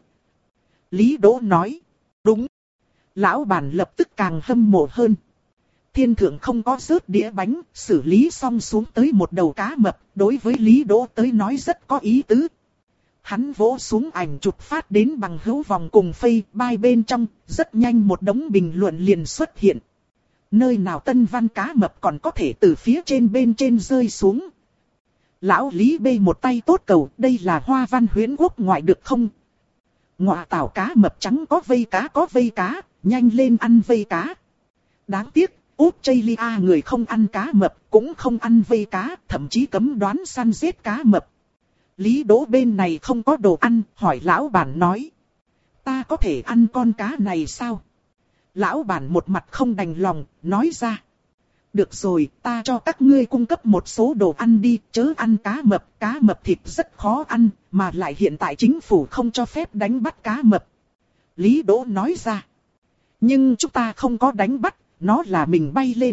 Lý Đỗ nói. Đúng. Lão bản lập tức càng hâm mộ hơn. Thiên thượng không có rớt đĩa bánh, xử lý xong xuống tới một đầu cá mập, đối với Lý Đỗ tới nói rất có ý tứ. Hắn vỗ xuống ảnh chụp phát đến bằng hữu vòng cùng Facebook bên trong, rất nhanh một đống bình luận liền xuất hiện. Nơi nào tân văn cá mập còn có thể từ phía trên bên trên rơi xuống. Lão Lý bê một tay tốt cầu, đây là hoa văn huyễn quốc ngoại được không? Ngọa tảo cá mập trắng có vây cá có vây cá, nhanh lên ăn vây cá. Đáng tiếc, Australia người không ăn cá mập, cũng không ăn vây cá, thậm chí cấm đoán săn giết cá mập. Lý Đỗ bên này không có đồ ăn, hỏi lão bản nói. Ta có thể ăn con cá này sao? Lão bản một mặt không đành lòng, nói ra. Được rồi, ta cho các ngươi cung cấp một số đồ ăn đi, chớ ăn cá mập, cá mập thịt rất khó ăn, mà lại hiện tại chính phủ không cho phép đánh bắt cá mập. Lý Đỗ nói ra. Nhưng chúng ta không có đánh bắt, nó là mình bay lên.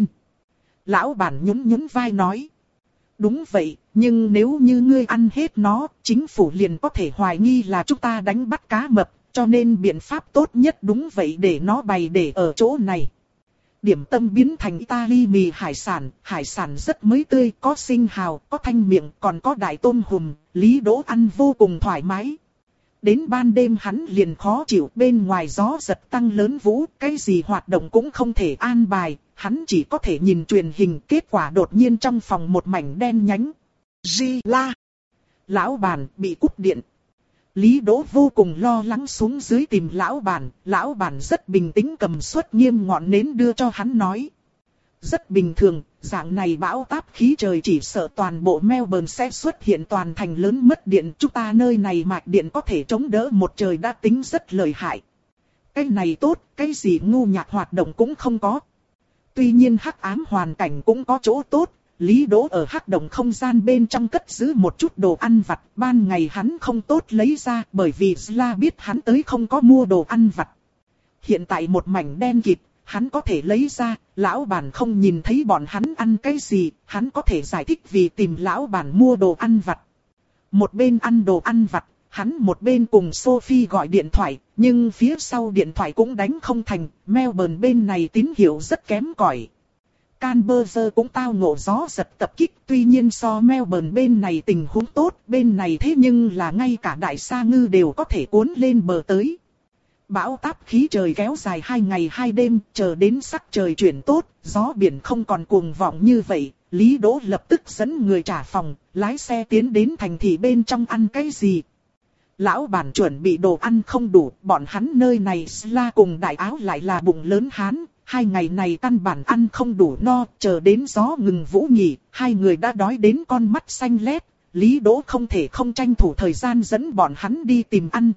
Lão bản nhún nhún vai nói. Đúng vậy, nhưng nếu như ngươi ăn hết nó, chính phủ liền có thể hoài nghi là chúng ta đánh bắt cá mập, cho nên biện pháp tốt nhất đúng vậy để nó bày để ở chỗ này. Điểm tâm biến thành Italy mì hải sản, hải sản rất mới tươi, có sinh hào, có thanh miệng, còn có đại tôm hùm, Lý Đỗ ăn vô cùng thoải mái. Đến ban đêm hắn liền khó chịu, bên ngoài gió giật tăng lớn vũ, cái gì hoạt động cũng không thể an bài, hắn chỉ có thể nhìn truyền hình, kết quả đột nhiên trong phòng một mảnh đen nhánh. Gi la! Lão bản bị cúp điện. Lý Đỗ vô cùng lo lắng xuống dưới tìm lão bản, lão bản rất bình tĩnh cầm suất nghiêm ngọn nến đưa cho hắn nói. Rất bình thường, dạng này bão táp khí trời chỉ sợ toàn bộ Melbourne sẽ xuất hiện toàn thành lớn mất điện. Chúng ta nơi này mạch điện có thể chống đỡ một trời đã tính rất lợi hại. Cái này tốt, cái gì ngu nhạc hoạt động cũng không có. Tuy nhiên hắc ám hoàn cảnh cũng có chỗ tốt. Lý Đỗ ở hắc động không gian bên trong cất giữ một chút đồ ăn vặt, ban ngày hắn không tốt lấy ra bởi vì Sla biết hắn tới không có mua đồ ăn vặt. Hiện tại một mảnh đen kịt, hắn có thể lấy ra, lão bản không nhìn thấy bọn hắn ăn cái gì, hắn có thể giải thích vì tìm lão bản mua đồ ăn vặt. Một bên ăn đồ ăn vặt, hắn một bên cùng Sophie gọi điện thoại, nhưng phía sau điện thoại cũng đánh không thành, Melbourne bên này tín hiệu rất kém cỏi. Canberra cũng tao ngộ gió giật tập kích, tuy nhiên so Melbourne bên này tình huống tốt, bên này thế nhưng là ngay cả đại sa ngư đều có thể cuốn lên bờ tới. Bão táp khí trời kéo dài hai ngày hai đêm, chờ đến sắc trời chuyển tốt, gió biển không còn cuồng vọng như vậy, Lý Đỗ lập tức dẫn người trả phòng, lái xe tiến đến thành thị bên trong ăn cái gì. Lão bản chuẩn bị đồ ăn không đủ, bọn hắn nơi này Sla cùng đại áo lại là bụng lớn hán. Hai ngày này căn bản ăn không đủ no, chờ đến gió ngừng vũ nghỉ, hai người đã đói đến con mắt xanh lét, Lý Đỗ không thể không tranh thủ thời gian dẫn bọn hắn đi tìm ăn.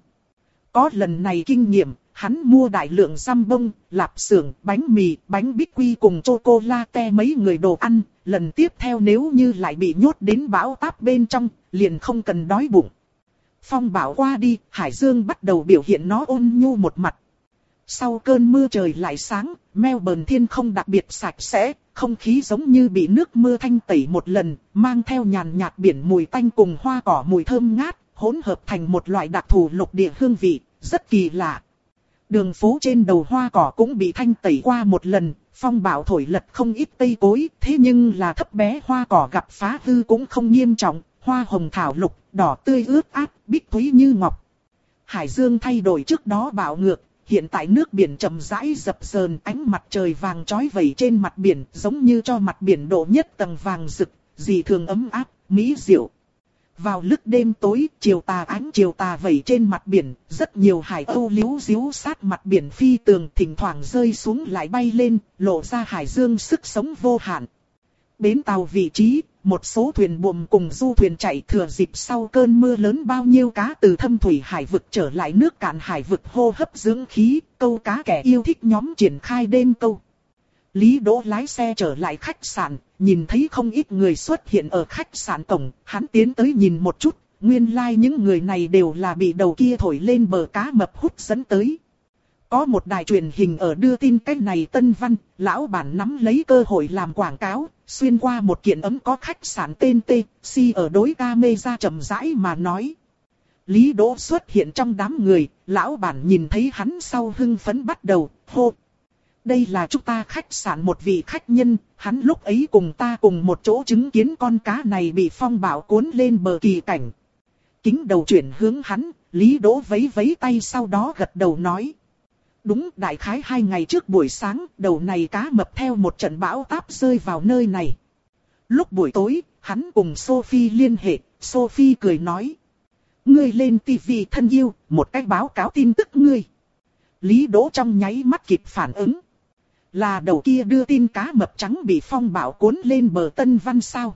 Có lần này kinh nghiệm, hắn mua đại lượng răm bông, lạp xưởng, bánh mì, bánh bích quy cùng chocolate mấy người đồ ăn, lần tiếp theo nếu như lại bị nhốt đến bão táp bên trong, liền không cần đói bụng. Phong bão qua đi, Hải Dương bắt đầu biểu hiện nó ôn nhu một mặt. Sau cơn mưa trời lại sáng, Melbourne thiên không đặc biệt sạch sẽ, không khí giống như bị nước mưa thanh tẩy một lần, mang theo nhàn nhạt biển mùi tanh cùng hoa cỏ mùi thơm ngát, hỗn hợp thành một loại đặc thù lục địa hương vị, rất kỳ lạ. Đường phố trên đầu hoa cỏ cũng bị thanh tẩy qua một lần, phong bão thổi lật không ít cây cối, thế nhưng là thấp bé hoa cỏ gặp phá hư cũng không nghiêm trọng, hoa hồng thảo lục, đỏ tươi ướt át, bích thúy như ngọc. Hải Dương thay đổi trước đó bão ngược. Hiện tại nước biển chậm rãi dập dờn, ánh mặt trời vàng chói vẩy trên mặt biển, giống như cho mặt biển độ nhất tầng vàng rực, dị thường ấm áp, mỹ diệu. Vào lúc đêm tối, chiều tà ánh chiều tà vẩy trên mặt biển, rất nhiều hải âu líu díu sát mặt biển phi tường, thỉnh thoảng rơi xuống lại bay lên, lộ ra Hải Dương sức sống vô hạn. Bến tàu vị trí, một số thuyền buồm cùng du thuyền chạy thừa dịp sau cơn mưa lớn, bao nhiêu cá từ thâm thủy hải vực trở lại nước cạn hải vực hô hấp dưỡng khí, câu cá kẻ yêu thích nhóm triển khai đêm câu. Lý Đỗ lái xe trở lại khách sạn, nhìn thấy không ít người xuất hiện ở khách sạn cổng, hắn tiến tới nhìn một chút, nguyên lai like những người này đều là bị đầu kia thổi lên bờ cá mập hút dẫn tới. Có một đài truyền hình ở đưa tin cái này tân văn, lão bản nắm lấy cơ hội làm quảng cáo, xuyên qua một kiện ấm có khách sạn tên T, Si ở đối camera chậm rãi mà nói. Lý Đỗ xuất hiện trong đám người, lão bản nhìn thấy hắn sau hưng phấn bắt đầu, hô. Đây là chúng ta khách sạn một vị khách nhân, hắn lúc ấy cùng ta cùng một chỗ chứng kiến con cá này bị phong bão cuốn lên bờ kỳ cảnh. Kính đầu chuyển hướng hắn, Lý Đỗ vẫy vẫy tay sau đó gật đầu nói. Đúng, đại khái hai ngày trước buổi sáng, đầu này cá mập theo một trận bão táp rơi vào nơi này. Lúc buổi tối, hắn cùng Sophie liên hệ, Sophie cười nói. Ngươi lên tivi thân yêu, một cách báo cáo tin tức ngươi. Lý Đỗ trong nháy mắt kịp phản ứng. Là đầu kia đưa tin cá mập trắng bị phong bão cuốn lên bờ Tân Văn sao?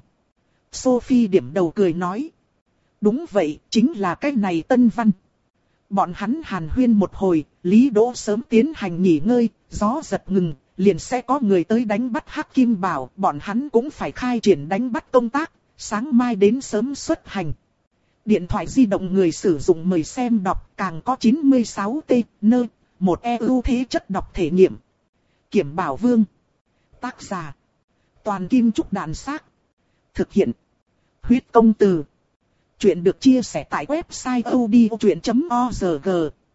Sophie điểm đầu cười nói. Đúng vậy, chính là cái này Tân Văn. Bọn hắn hàn huyên một hồi, Lý Đỗ sớm tiến hành nghỉ ngơi, gió giật ngừng, liền sẽ có người tới đánh bắt Hắc Kim Bảo, bọn hắn cũng phải khai triển đánh bắt công tác, sáng mai đến sớm xuất hành. Điện thoại di động người sử dụng mời xem đọc, càng có chín mươi sáu T, nơ, một E ưu thế chất đọc thể nghiệm. Kiểm Bảo Vương. Tác giả. Toàn Kim Trúc Đạn Xác. Thực hiện. Huyết Công Từ. Chuyện được chia sẻ tại website audiochuyện chấm org.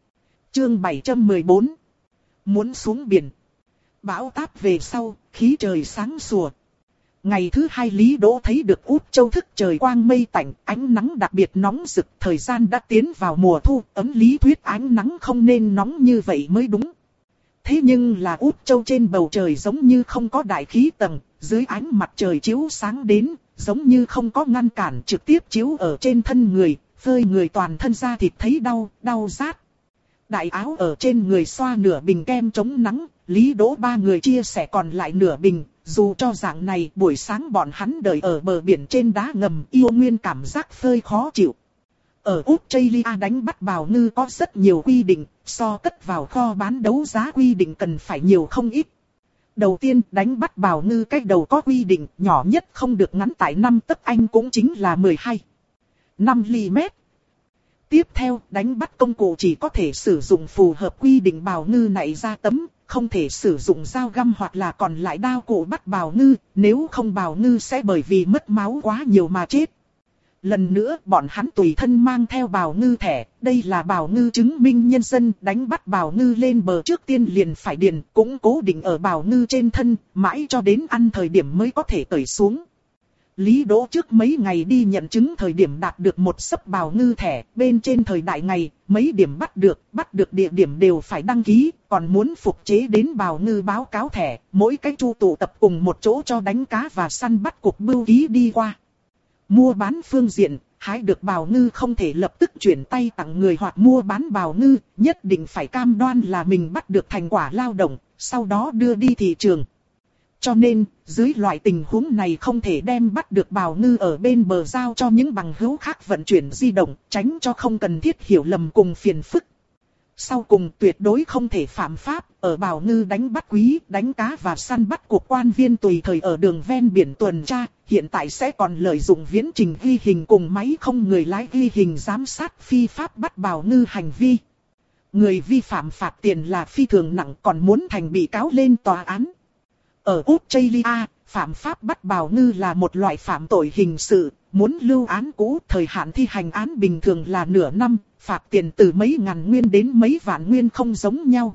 Chương bảy trăm mười bốn. Muốn xuống biển. Bão táp về sau, khí trời sáng sủa. Ngày thứ hai Lý Đỗ thấy được Út Châu thức trời quang mây tạnh, ánh nắng đặc biệt nóng rực, thời gian đã tiến vào mùa thu, ấm lý thuyết ánh nắng không nên nóng như vậy mới đúng. Thế nhưng là Út Châu trên bầu trời giống như không có đại khí tầng, dưới ánh mặt trời chiếu sáng đến, giống như không có ngăn cản, trực tiếp chiếu ở trên thân người, phơi người toàn thân da thịt thấy đau, đau rát. Đại áo ở trên người xoa nửa bình kem chống nắng, Lý Đỗ ba người chia sẻ còn lại nửa bình, dù cho dạng này buổi sáng bọn hắn đợi ở bờ biển trên đá ngầm yêu nguyên cảm giác phơi khó chịu. Ở Australia đánh bắt bào ngư có rất nhiều quy định, so cất vào kho bán đấu giá quy định cần phải nhiều không ít. Đầu tiên đánh bắt bào ngư cách đầu có quy định, nhỏ nhất không được ngắn tại năm tấc Anh cũng chính là mười hai phẩy năm mi-li-mét. Tiếp theo, đánh bắt công cụ chỉ có thể sử dụng phù hợp quy định bào ngư nạy ra tấm, không thể sử dụng dao găm hoặc là còn lại đao cụ bắt bào ngư, nếu không bào ngư sẽ bởi vì mất máu quá nhiều mà chết. Lần nữa, bọn hắn tùy thân mang theo bào ngư thẻ, đây là bào ngư chứng minh nhân dân, đánh bắt bào ngư lên bờ trước tiên liền phải điền, cũng cố định ở bào ngư trên thân, mãi cho đến ăn thời điểm mới có thể cởi xuống. Lý Đỗ trước mấy ngày đi nhận chứng thời điểm đạt được một xấp bào ngư thẻ, bên trên thời đại ngày, mấy điểm bắt được, bắt được địa điểm đều phải đăng ký, còn muốn phục chế đến bào ngư báo cáo thẻ, mỗi cái chu tụ tập cùng một chỗ cho đánh cá và săn bắt cục bưu ký đi qua. Mua bán phương diện, hái được bào ngư không thể lập tức chuyển tay tặng người hoặc mua bán bào ngư, nhất định phải cam đoan là mình bắt được thành quả lao động, sau đó đưa đi thị trường. Cho nên, dưới loại tình huống này không thể đem bắt được bào ngư ở bên bờ giao cho những bằng hữu khác vận chuyển di động, tránh cho không cần thiết hiểu lầm cùng phiền phức. Sau cùng tuyệt đối không thể phạm pháp, ở bào ngư đánh bắt quý, đánh cá và săn bắt của quan viên tùy thời ở đường ven biển tuần tra, hiện tại sẽ còn lợi dụng viễn trình ghi hình cùng máy không người lái ghi hình giám sát phi pháp bắt bào ngư hành vi. Người vi phạm phạt tiền là phi thường nặng còn muốn thành bị cáo lên tòa án. Ở Australia, phạm pháp bắt bào ngư là một loại phạm tội hình sự, muốn lưu án cũ, thời hạn thi hành án bình thường là nửa năm, phạt tiền từ mấy ngàn nguyên đến mấy vạn nguyên không giống nhau.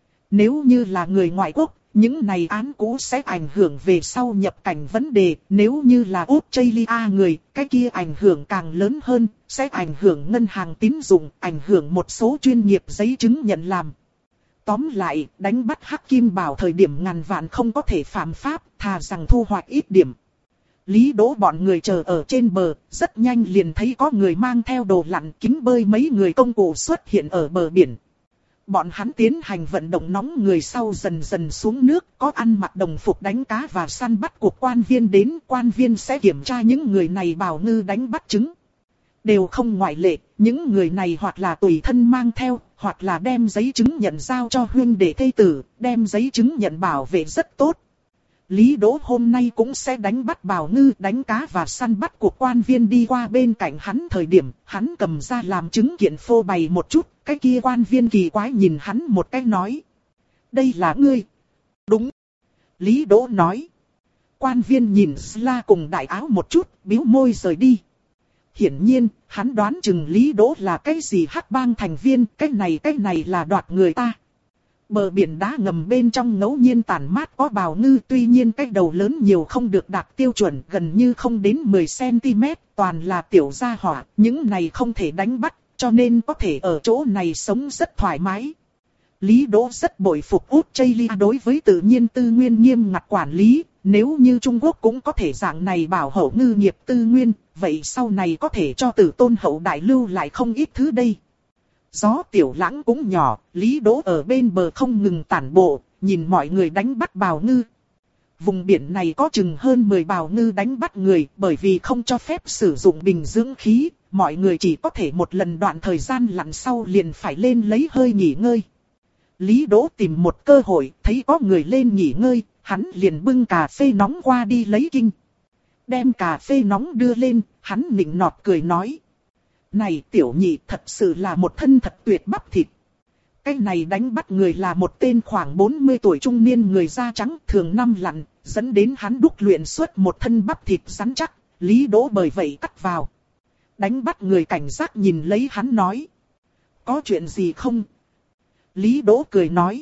Nếu như là người ngoại quốc, những này án cũ sẽ ảnh hưởng về sau nhập cảnh vấn đề, nếu như là Australia người, cái kia ảnh hưởng càng lớn hơn, sẽ ảnh hưởng ngân hàng tín dụng, ảnh hưởng một số chuyên nghiệp giấy chứng nhận làm. Tóm lại, đánh bắt Hắc Kim Bảo thời điểm ngàn vạn không có thể phạm pháp, thà rằng thu hoạch ít điểm. Lý Đỗ bọn người chờ ở trên bờ, rất nhanh liền thấy có người mang theo đồ lặn kính bơi mấy người công cụ xuất hiện ở bờ biển. Bọn hắn tiến hành vận động nóng người sau dần dần xuống nước, có ăn mặc đồng phục đánh cá và săn bắt của quan viên đến, quan viên sẽ kiểm tra những người này bào ngư đánh bắt trứng. Đều không ngoại lệ, những người này hoặc là tùy thân mang theo, hoặc là đem giấy chứng nhận giao cho huynh đệ thê tử, đem giấy chứng nhận bảo vệ rất tốt. Lý Đỗ hôm nay cũng sẽ đánh bắt bào ngư, đánh cá và săn bắt của quan viên đi qua bên cạnh hắn thời điểm, hắn cầm ra làm chứng kiện phô bày một chút, cái kia quan viên kỳ quái nhìn hắn một cái nói. Đây là ngươi. Đúng. Lý Đỗ nói. Quan viên nhìn Sla cùng đại áo một chút, bĩu môi rời đi. Hiển nhiên, hắn đoán chừng Lý Đỗ là cái gì hắc bang thành viên, cái này cái này là đoạt người ta. Bờ biển đá ngầm bên trong ngẫu nhiên tản mát có bào ngư, tuy nhiên cái đầu lớn nhiều không được đạt tiêu chuẩn, gần như không đến mười xăng-ti-mét, toàn là tiểu gia hỏa, những này không thể đánh bắt, cho nên có thể ở chỗ này sống rất thoải mái. Lý Đỗ rất bội phục Australia đối với tự nhiên tư nguyên nghiêm ngặt quản lý, nếu như Trung Quốc cũng có thể dạng này bảo hộ ngư nghiệp tư nguyên, vậy sau này có thể cho tử tôn hậu đại lưu lại không ít thứ đây. Gió tiểu lãng cũng nhỏ, Lý Đỗ ở bên bờ không ngừng tản bộ, nhìn mọi người đánh bắt bào ngư. Vùng biển này có chừng hơn mười bào ngư đánh bắt người, bởi vì không cho phép sử dụng bình dưỡng khí, mọi người chỉ có thể một lần đoạn thời gian lặn sau liền phải lên lấy hơi nghỉ ngơi. Lý Đỗ tìm một cơ hội, thấy có người lên nghỉ ngơi, hắn liền bưng cà phê nóng qua đi lấy kinh. Đem cà phê nóng đưa lên, hắn nịnh nọt cười nói. Này tiểu nhị, thật sự là một thân thật tuyệt bắp thịt. Cái này đánh bắt người là một tên khoảng bốn mươi tuổi trung niên người da trắng thường năm lặn, dẫn đến hắn đúc luyện suốt một thân bắp thịt rắn chắc, Lý Đỗ bởi vậy cắt vào. Đánh bắt người cảnh giác nhìn lấy hắn nói. Có chuyện gì không? Lý Đỗ cười nói.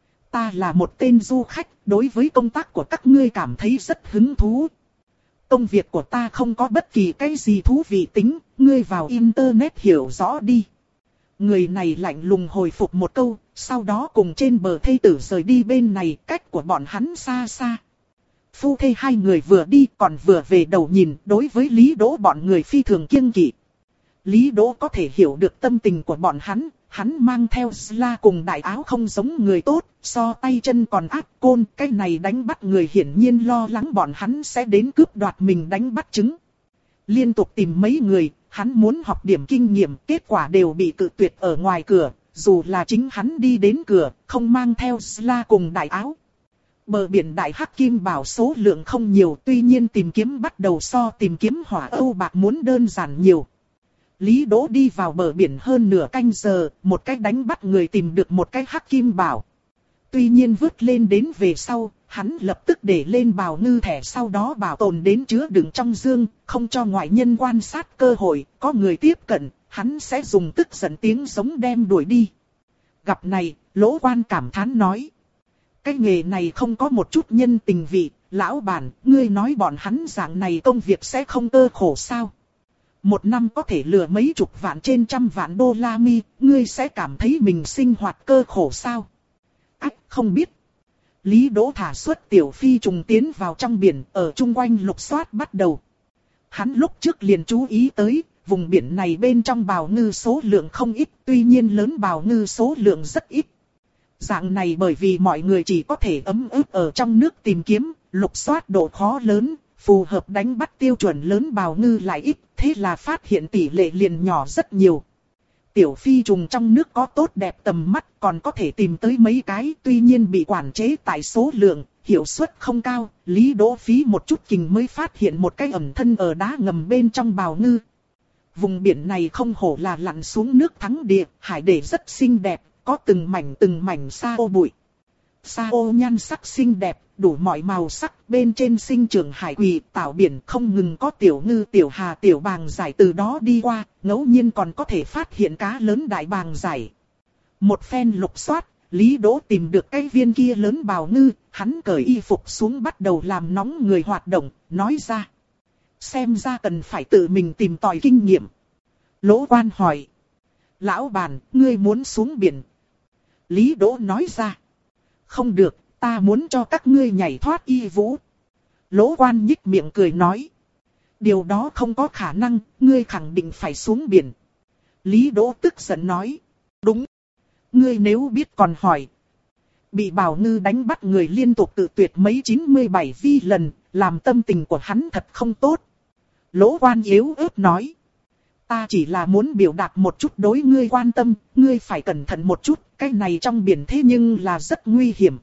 Ta là một tên du khách, đối với công tác của các ngươi cảm thấy rất hứng thú. Công việc của ta không có bất kỳ cái gì thú vị tính, ngươi vào internet hiểu rõ đi. Người này lạnh lùng hồi phục một câu, sau đó cùng trên bờ thê tử rời đi bên này, cách của bọn hắn xa xa. Phu thê hai người vừa đi còn vừa về đầu nhìn, đối với Lý Đỗ bọn người phi thường kiêng kỵ. Lý Đỗ có thể hiểu được tâm tình của bọn hắn, hắn mang theo sla cùng đại áo không giống người tốt, so tay chân còn ác côn, cái này đánh bắt người hiển nhiên lo lắng bọn hắn sẽ đến cướp đoạt mình đánh bắt trứng. Liên tục tìm mấy người, hắn muốn học điểm kinh nghiệm, kết quả đều bị cự tuyệt ở ngoài cửa, dù là chính hắn đi đến cửa, không mang theo sla cùng đại áo. Bờ biển Đại Hắc Kim Bảo số lượng không nhiều, tuy nhiên tìm kiếm bắt đầu so tìm kiếm hỏa Âu Bạc muốn đơn giản nhiều. Lý Đỗ đi vào bờ biển hơn nửa canh giờ, một cách đánh bắt người tìm được một cái Hắc Kim Bảo. Tuy nhiên vứt lên đến về sau, hắn lập tức để lên bào ngư thẻ, sau đó bảo tồn đến chứa đựng trong dương, không cho ngoại nhân quan sát cơ hội, có người tiếp cận, hắn sẽ dùng tức giận tiếng giống đem đuổi đi. Gặp này, Lỗ Quan cảm thán nói. Cái nghề này không có một chút nhân tình vị, lão bản, ngươi nói bọn hắn dạng này công việc sẽ không cơ khổ sao? Một năm có thể lừa mấy chục vạn trên trăm vạn đô la mi, ngươi sẽ cảm thấy mình sinh hoạt cơ khổ sao? Ách, không biết. Lý Đỗ thả xuất tiểu phi trùng tiến vào trong biển, ở chung quanh lục soát bắt đầu. Hắn lúc trước liền chú ý tới, vùng biển này bên trong bào ngư số lượng không ít, tuy nhiên lớn bào ngư số lượng rất ít. Dạng này bởi vì mọi người chỉ có thể ấm ức ở trong nước tìm kiếm, lục soát độ khó lớn, phù hợp đánh bắt tiêu chuẩn lớn bào ngư lại ít, thế là phát hiện tỷ lệ liền nhỏ rất nhiều. Tiểu phi trùng trong nước có tốt đẹp tầm mắt, còn có thể tìm tới mấy cái, tuy nhiên bị quản chế tại số lượng, hiệu suất không cao, Lý Đỗ phí một chút kình mới phát hiện một cái ẩn thân ở đá ngầm bên trong bào ngư. Vùng biển này không hổ là lặn xuống nước thắng địa, hải để rất xinh đẹp, có từng mảnh từng mảnh sa ô bụi. Sa ô nhan sắc xinh đẹp, đủ mọi màu sắc, bên trên sinh trưởng hải quỳ, tảo biển không ngừng có tiểu ngư tiểu hà tiểu bàng giải từ đó đi qua, ngẫu nhiên còn có thể phát hiện cá lớn đại bàng giải. Một phen lục soát, Lý Đỗ tìm được cái viên kia lớn bào ngư, hắn cởi y phục xuống bắt đầu làm nóng người hoạt động, nói ra. Xem ra cần phải tự mình tìm tòi kinh nghiệm. Lỗ Quan hỏi. Lão bản, ngươi muốn xuống biển? Lý Đỗ nói ra. Không được, ta muốn cho các ngươi nhảy thoát y vũ. Lỗ Quan nhích miệng cười nói. Điều đó không có khả năng, ngươi khẳng định phải xuống biển. Lý Đỗ tức giận nói. Đúng. Ngươi nếu biết còn hỏi. Bị bào ngư đánh bắt người liên tục tự tuyệt mấy chín mươi bảy vi lần, làm tâm tình của hắn thật không tốt. Lỗ Quan yếu ớt nói. Ta chỉ là muốn biểu đạt một chút đối ngươi quan tâm, ngươi phải cẩn thận một chút, cái này trong biển thế nhưng là rất nguy hiểm.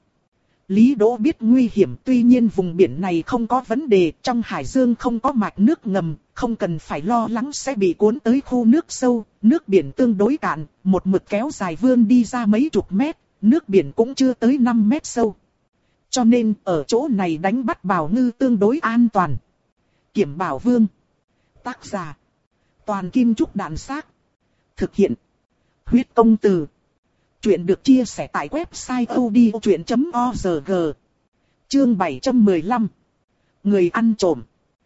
Lý Đỗ biết nguy hiểm, tuy nhiên vùng biển này không có vấn đề, trong hải dương không có mạch nước ngầm, không cần phải lo lắng sẽ bị cuốn tới khu nước sâu, nước biển tương đối cạn, một mực kéo dài vươn đi ra mấy chục mét, nước biển cũng chưa tới năm mét sâu. Cho nên ở chỗ này đánh bắt bào ngư tương đối an toàn. Kiểm Bảo Vương. Tác giả. Toàn Kim Trúc Đạn Xác. Thực hiện. Huyết Công Từ. Chuyện được chia sẻ tại website odchuyện chấm org. Chương bảy trăm mười lăm. Người ăn trộm.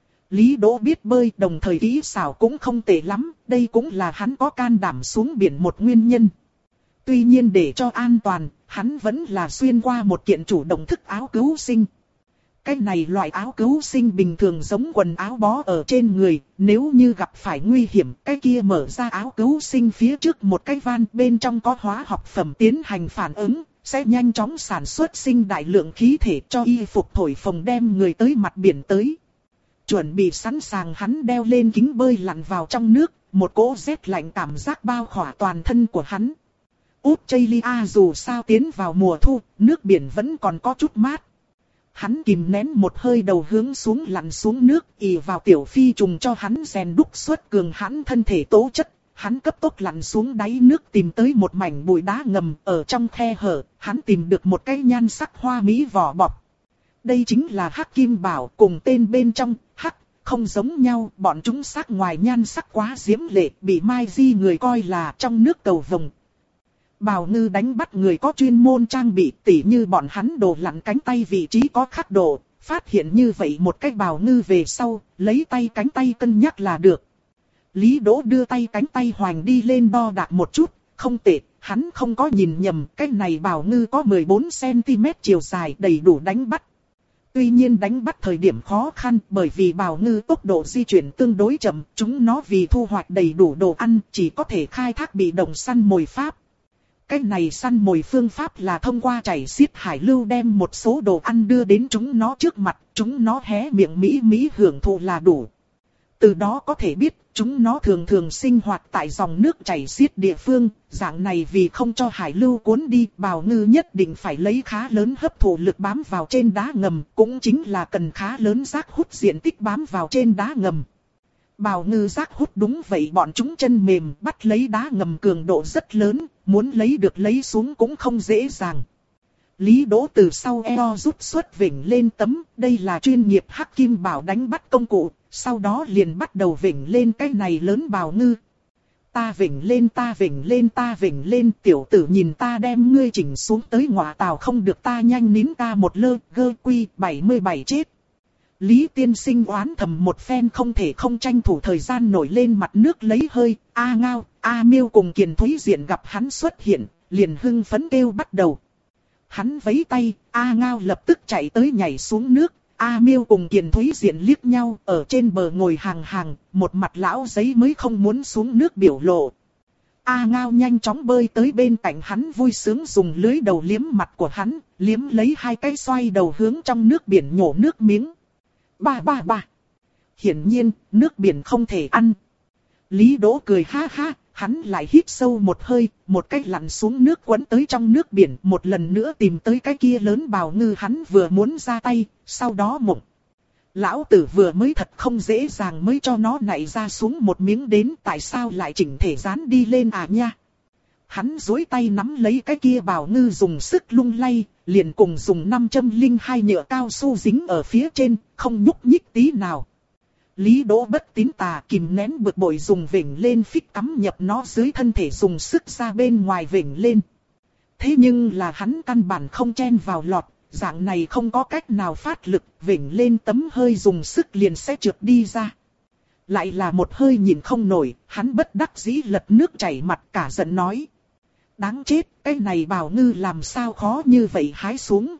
Lý Đỗ biết bơi, đồng thời kỹ xảo cũng không tệ lắm, đây cũng là hắn có can đảm xuống biển một nguyên nhân. Tuy nhiên để cho an toàn, hắn vẫn là xuyên qua một kiện chủ động thức áo cứu sinh. Cái này loại áo cứu sinh bình thường giống quần áo bó ở trên người, nếu như gặp phải nguy hiểm, cái kia mở ra áo cứu sinh phía trước một cái van, bên trong có hóa học phẩm tiến hành phản ứng, sẽ nhanh chóng sản xuất sinh đại lượng khí thể cho y phục thổi phồng đem người tới mặt biển tới. Chuẩn bị sẵn sàng, hắn đeo lên kính bơi lặn vào trong nước, một cỗ rét lạnh cảm giác bao khỏa toàn thân của hắn. Australia dù sao tiến vào mùa thu, nước biển vẫn còn có chút mát. Hắn kìm nén một hơi đầu hướng xuống lặn xuống nước, ì vào tiểu phi trùng cho hắn rèn đúc xuất cường hãn thân thể tố chất. Hắn cấp tốc lặn xuống đáy nước tìm tới một mảnh bụi đá ngầm, ở trong khe hở, hắn tìm được một cái nhan sắc hoa mỹ vỏ bọc. Đây chính là hắc kim bảo, cùng tên bên trong, hắc, không giống nhau, bọn chúng sắc ngoài nhan sắc quá diễm lệ, bị Mai Di người coi là trong nước cầu vồng. Bào ngư đánh bắt người có chuyên môn trang bị, tỉ như bọn hắn đồ lặn cánh tay vị trí có khắc độ, phát hiện như vậy một cái bào ngư về sau, lấy tay cánh tay cân nhắc là được. Lý Đỗ đưa tay cánh tay hoành đi lên đo đạc một chút, không tệ, hắn không có nhìn nhầm, cái này bào ngư có mười bốn xăng ti mét chiều dài, đầy đủ đánh bắt. Tuy nhiên đánh bắt thời điểm khó khăn, bởi vì bào ngư tốc độ di chuyển tương đối chậm, chúng nó vì thu hoạch đầy đủ đồ ăn, chỉ có thể khai thác bị động săn mồi pháp. Cái này săn mồi phương pháp là thông qua chảy xiết hải lưu đem một số đồ ăn đưa đến chúng nó trước mặt, chúng nó hé miệng mỹ mỹ hưởng thụ là đủ. Từ đó có thể biết, chúng nó thường thường sinh hoạt tại dòng nước chảy xiết địa phương, dạng này vì không cho hải lưu cuốn đi, bào ngư nhất định phải lấy khá lớn hấp thụ lực bám vào trên đá ngầm, cũng chính là cần khá lớn rác hút diện tích bám vào trên đá ngầm. Bào ngư rác hút đúng vậy, bọn chúng chân mềm, bắt lấy đá ngầm cường độ rất lớn, muốn lấy được lấy xuống cũng không dễ dàng. Lý Đỗ từ sau eo rút xuất vểnh lên tấm, đây là chuyên nghiệp hắc kim bảo đánh bắt công cụ, sau đó liền bắt đầu vểnh lên cái này lớn bào ngư. Ta vểnh lên ta vểnh lên ta vểnh lên, tiểu tử nhìn ta đem ngươi chỉnh xuống tới ngọa tàu không được, ta nhanh nín ca một lơ, gơ quy bảy mươi bảy chết. Lý tiên sinh oán thầm một phen, không thể không tranh thủ thời gian nổi lên mặt nước lấy hơi. A Ngao, A Miêu cùng Kiền Thúy Diện gặp hắn xuất hiện, liền hưng phấn kêu bắt đầu. Hắn vẫy tay, A Ngao lập tức chạy tới nhảy xuống nước. A Miêu cùng Kiền Thúy Diện liếc nhau, ở trên bờ ngồi hàng hàng, một mặt lão giấy mới không muốn xuống nước biểu lộ. A Ngao nhanh chóng bơi tới bên cạnh hắn, vui sướng dùng lưới đầu liếm mặt của hắn, liếm lấy hai cái xoay đầu hướng trong nước biển nhổ nước miếng. Ba ba ba. Hiển nhiên, nước biển không thể ăn. Lý Đỗ cười ha ha, hắn lại hít sâu một hơi, một cái lặn xuống nước quấn tới trong nước biển, một lần nữa tìm tới cái kia lớn bào ngư hắn vừa muốn ra tay, sau đó mộng. Lão tử vừa mới thật không dễ dàng mới cho nó nảy ra xuống một miếng đến, tại sao lại chỉnh thể dán đi lên à nha. Hắn duỗi tay nắm lấy cái kia bào ngư dùng sức lung lay, liền cùng dùng năm trăm linh hai nhựa cao su dính ở phía trên, không nhúc nhích tí nào. Lý Đỗ bất tín tà kìm nén bực bội dùng vểnh lên phích cắm nhập nó dưới thân thể dùng sức ra bên ngoài vểnh lên. Thế nhưng là hắn căn bản không chen vào lọt, dạng này không có cách nào phát lực, vểnh lên tấm hơi dùng sức liền sẽ trượt đi ra. Lại là một hơi nhìn không nổi, hắn bất đắc dĩ lật nước chảy mặt cả giận nói. Đáng chết, cái này bào ngư làm sao khó như vậy hái xuống.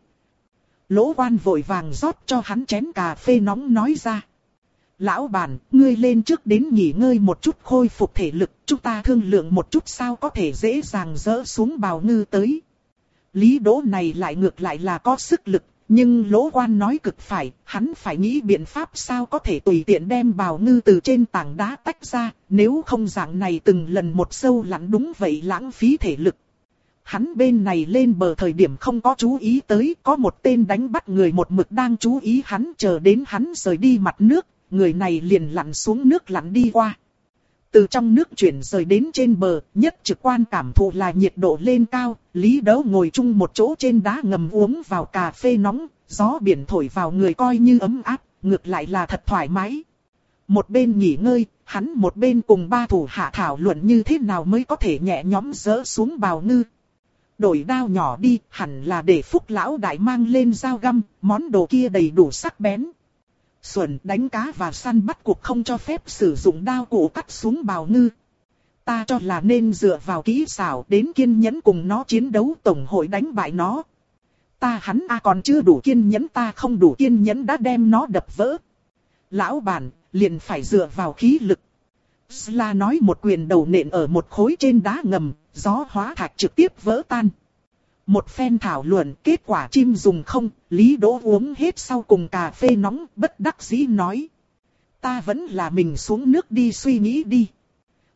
Lỗ Quan vội vàng rót cho hắn chén cà phê nóng nói ra. Lão bản, ngươi lên trước đến nghỉ ngơi một chút khôi phục thể lực, chúng ta thương lượng một chút sao có thể dễ dàng dỡ xuống bào ngư tới. Lý Đỗ này lại ngược lại là có sức lực, nhưng Lỗ Quan nói cực phải, hắn phải nghĩ biện pháp sao có thể tùy tiện đem bào ngư từ trên tảng đá tách ra, nếu không dạng này từng lần một sâu lặn đúng vậy lãng phí thể lực. Hắn bên này lên bờ thời điểm không có chú ý tới, có một tên đánh bắt người một mực đang chú ý hắn, chờ đến hắn rời đi mặt nước, người này liền lặn xuống nước lặn đi qua. Từ trong nước chuyển rời đến trên bờ, nhất trực quan cảm thụ là nhiệt độ lên cao, Lý Đỗ ngồi chung một chỗ trên đá ngầm uống vào cà phê nóng, gió biển thổi vào người coi như ấm áp, ngược lại là thật thoải mái. Một bên nghỉ ngơi, hắn một bên cùng ba thủ hạ thảo luận như thế nào mới có thể nhẹ nhõm dỡ xuống bào ngư. Đổi đao nhỏ đi, hẳn là để Phúc lão đại mang lên dao găm, món đồ kia đầy đủ sắc bén. Xuẩn đánh cá và săn bắt cuộc không cho phép sử dụng đao cụ cắt xuống bào ngư. Ta cho là nên dựa vào kỹ xảo đến kiên nhẫn cùng nó chiến đấu, tổng hội đánh bại nó. Ta hắn a à còn chưa đủ kiên nhẫn, ta không đủ kiên nhẫn đã đem nó đập vỡ. Lão bản, liền phải dựa vào khí lực. Sla nói một quyền đầu nện ở một khối trên đá ngầm, gió hóa thạch trực tiếp vỡ tan. Một phen thảo luận, kết quả chim dùng không, Lý Đỗ uống hết sau cùng cà phê nóng, bất đắc dĩ nói. Ta vẫn là mình xuống nước đi suy nghĩ đi.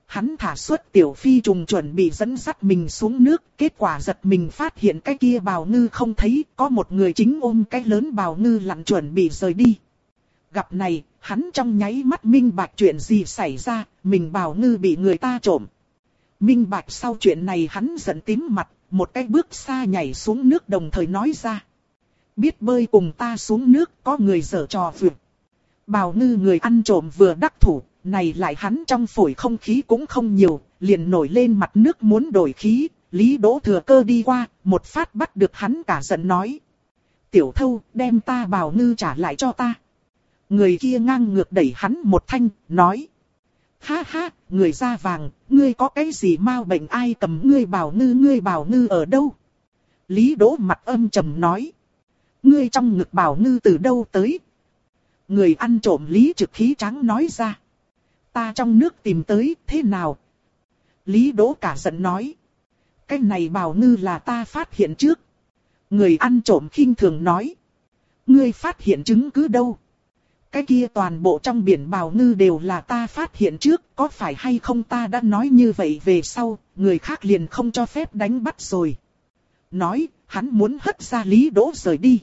hắn thả xuất tiểu phi trùng chuẩn bị dẫn dắt mình xuống nước, kết quả giật mình phát hiện cái kia bào ngư không thấy, có một người chính ôm cái lớn bào ngư lặn chuẩn bị rời đi. Gặp này, hắn trong nháy mắt minh bạch chuyện gì xảy ra, mình bào ngư bị người ta trộm. Minh bạch sau chuyện này hắn giận tím mặt, một cái bước xa nhảy xuống nước đồng thời nói ra. Biết bơi cùng ta xuống nước, có người giở trò vượt. Bào ngư người ăn trộm vừa đắc thủ, này lại hắn trong phổi không khí cũng không nhiều, liền nổi lên mặt nước muốn đổi khí. Lý Đỗ thừa cơ đi qua, một phát bắt được hắn cả giận nói. Tiểu thâu, đem ta bào ngư trả lại cho ta. Người kia ngang ngược đẩy hắn một thanh, nói. Ha ha, người da vàng, ngươi có cái gì mau bệnh ai cầm ngươi bào ngư, ngươi bào ngư ở đâu? Lý Đỗ mặt âm trầm nói. Ngươi trong ngực bào ngư từ đâu tới? Người ăn trộm Lý Trực khí trắng nói ra. Ta trong nước tìm tới, thế nào? Lý Đỗ cả giận nói. Cái này bào ngư là ta phát hiện trước. Người ăn trộm khinh thường nói. Ngươi phát hiện chứng cứ đâu? Cái kia toàn bộ trong biển bào ngư đều là ta phát hiện trước, có phải hay không ta đã nói như vậy về sau, người khác liền không cho phép đánh bắt rồi. Nói, hắn muốn hất ra Lý Đỗ rời đi.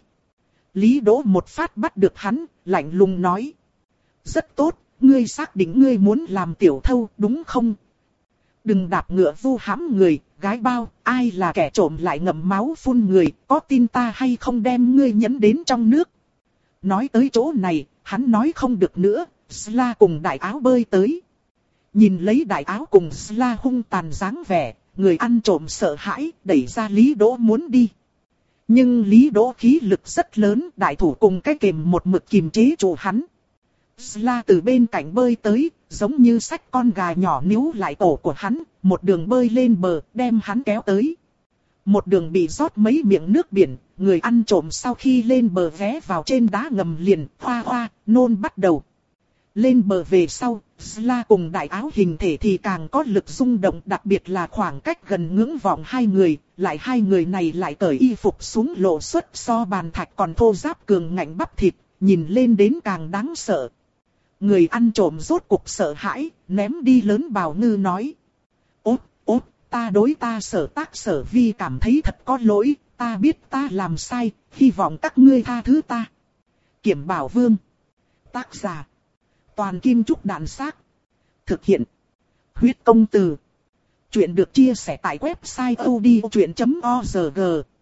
Lý Đỗ một phát bắt được hắn, lạnh lùng nói. Rất tốt, ngươi xác định ngươi muốn làm tiểu thâu, đúng không? Đừng đạp ngựa vu hãm người, gái bao, ai là kẻ trộm lại ngậm máu phun người, có tin ta hay không đem ngươi nhấn đến trong nước. Nói tới chỗ này, hắn nói không được nữa, Sla cùng đại áo bơi tới. Nhìn lấy đại áo cùng Sla hung tàn dáng vẻ, người ăn trộm sợ hãi, đẩy ra Lý Đỗ muốn đi. Nhưng Lý Đỗ khí lực rất lớn, đại thủ cùng cái kềm một mực kìm chế trụ hắn. Sla từ bên cạnh bơi tới, giống như xách con gà nhỏ níu lại cổ của hắn, một đường bơi lên bờ, đem hắn kéo tới. Một đường bị rót mấy miệng nước biển, người ăn trộm sau khi lên bờ ghé vào trên đá ngầm liền, hoa hoa, nôn bắt đầu. Lên bờ về sau, Sla cùng đại áo hình thể thì càng có lực rung động, đặc biệt là khoảng cách gần ngưỡng vọng hai người, lại hai người này lại cởi y phục xuống lộ xuất so bàn thạch còn thô ráp cường ngạnh bắp thịt, nhìn lên đến càng đáng sợ. Người ăn trộm rốt cục sợ hãi, ném đi lớn bào ngư nói. Ốt, ốt, ta đối ta sở tác sở vi cảm thấy thật có lỗi, ta biết ta làm sai, hy vọng các ngươi tha thứ ta. Kiểm Bảo Vương. Tác giả. Toàn Kim Trúc Đạn Xác. Thực hiện. Huyết Công Từ. Chuyện được chia sẻ tại website odchuyện chấm org.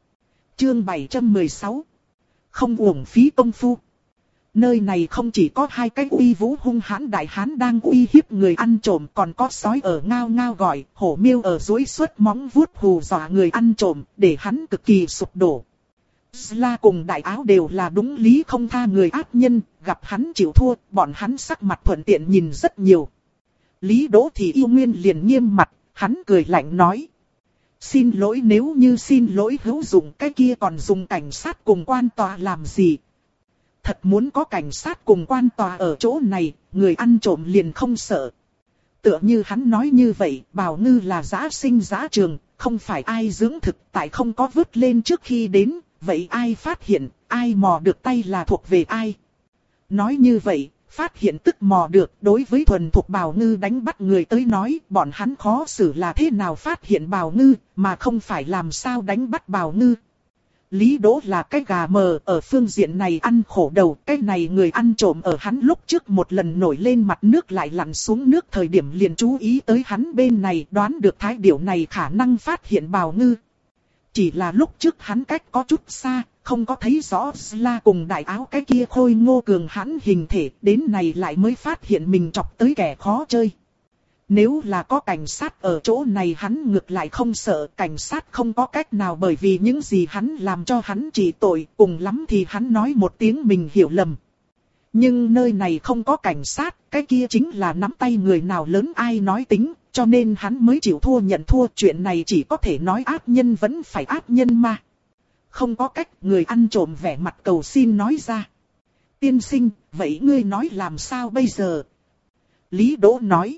Chương bảy trăm mười sáu. Không uổng phí công phu. Nơi này không chỉ có hai cái uy vũ hung hãn đại hán đang uy hiếp người ăn trộm, còn có sói ở ngao ngao gọi, hổ miêu ở duỗi xuất móng vuốt hù dọa người ăn trộm, để hắn cực kỳ sụp đổ. Sla cùng đại áo đều là đúng lý không tha người ác nhân, gặp hắn chịu thua, bọn hắn sắc mặt thuận tiện nhìn rất nhiều. Lý Đỗ thì yêu nguyên liền nghiêm mặt, hắn cười lạnh nói. Xin lỗi, nếu như xin lỗi hữu dụng, cái kia còn dùng cảnh sát cùng quan tòa làm gì? Thật muốn có cảnh sát cùng quan tòa ở chỗ này, người ăn trộm liền không sợ. Tựa như hắn nói như vậy, bào ngư là giã sinh giã trường, không phải ai dưỡng thực, tại không có vứt lên trước khi đến, vậy ai phát hiện, ai mò được tay là thuộc về ai. Nói như vậy, phát hiện tức mò được, đối với thuần thuộc bào ngư đánh bắt người tới nói, bọn hắn khó xử là thế nào phát hiện bào ngư, mà không phải làm sao đánh bắt bào ngư. Lý Đỗ là cái gà mờ, ở phương diện này ăn khổ đầu, cái này người ăn trộm ở hắn lúc trước một lần nổi lên mặt nước lại lặn xuống nước thời điểm liền chú ý tới hắn bên này, đoán được thái điểu này khả năng phát hiện bào ngư. Chỉ là lúc trước hắn cách có chút xa, không có thấy rõ Sla cùng đại áo cái kia khôi ngô cường hãn hình thể, đến này lại mới phát hiện mình chọc tới kẻ khó chơi. Nếu là có cảnh sát ở chỗ này hắn ngược lại không sợ, cảnh sát không có cách nào bởi vì những gì hắn làm cho hắn trị tội, cùng lắm thì hắn nói một tiếng mình hiểu lầm. Nhưng nơi này không có cảnh sát, cái kia chính là nắm tay người nào lớn ai nói tính, cho nên hắn mới chịu thua nhận thua, chuyện này chỉ có thể nói ác nhân vẫn phải ác nhân mà. Không có cách, người ăn trộm vẻ mặt cầu xin nói ra. Tiên sinh, vậy ngươi nói làm sao bây giờ? Lý Đỗ nói.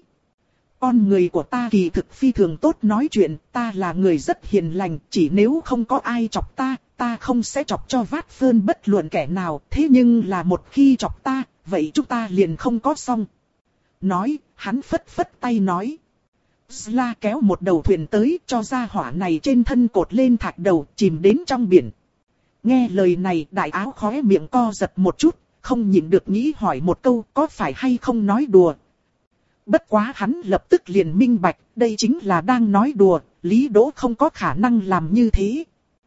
Con người của ta kỳ thực phi thường tốt nói chuyện, ta là người rất hiền lành, chỉ nếu không có ai chọc ta, ta không sẽ chọc cho vát phơn bất luận kẻ nào, thế nhưng là một khi chọc ta, vậy chúng ta liền không có xong. Nói, hắn phất phất tay nói. Sla kéo một đầu thuyền tới cho ra hỏa này trên thân cột lên thạch đầu chìm đến trong biển. Nghe lời này đại áo khóe miệng co giật một chút, không nhịn được nghĩ hỏi một câu có phải hay không nói đùa. Bất quá hắn lập tức liền minh bạch, đây chính là đang nói đùa, Lý Đỗ không có khả năng làm như thế.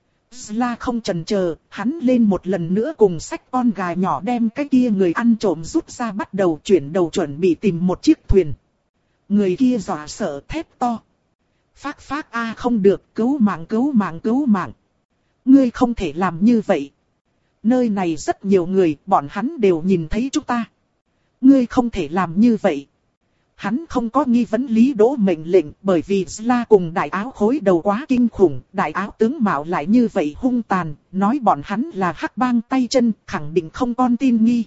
Sla không chần chờ, hắn lên một lần nữa cùng xách con gà nhỏ đem cái kia người ăn trộm rút ra bắt đầu chuyển đầu chuẩn bị tìm một chiếc thuyền. Người kia dọa sợ thét to. Phác phác a không được, cứu mạng cứu mạng cứu mạng. Ngươi không thể làm như vậy. Nơi này rất nhiều người, bọn hắn đều nhìn thấy chúng ta. Ngươi không thể làm như vậy. Hắn không có nghi vấn Lý Đỗ mệnh lệnh bởi vì Sla cùng đại áo khối đầu quá kinh khủng, đại áo tướng mạo lại như vậy hung tàn, nói bọn hắn là hắc bang tay chân, khẳng định không con tin nghi.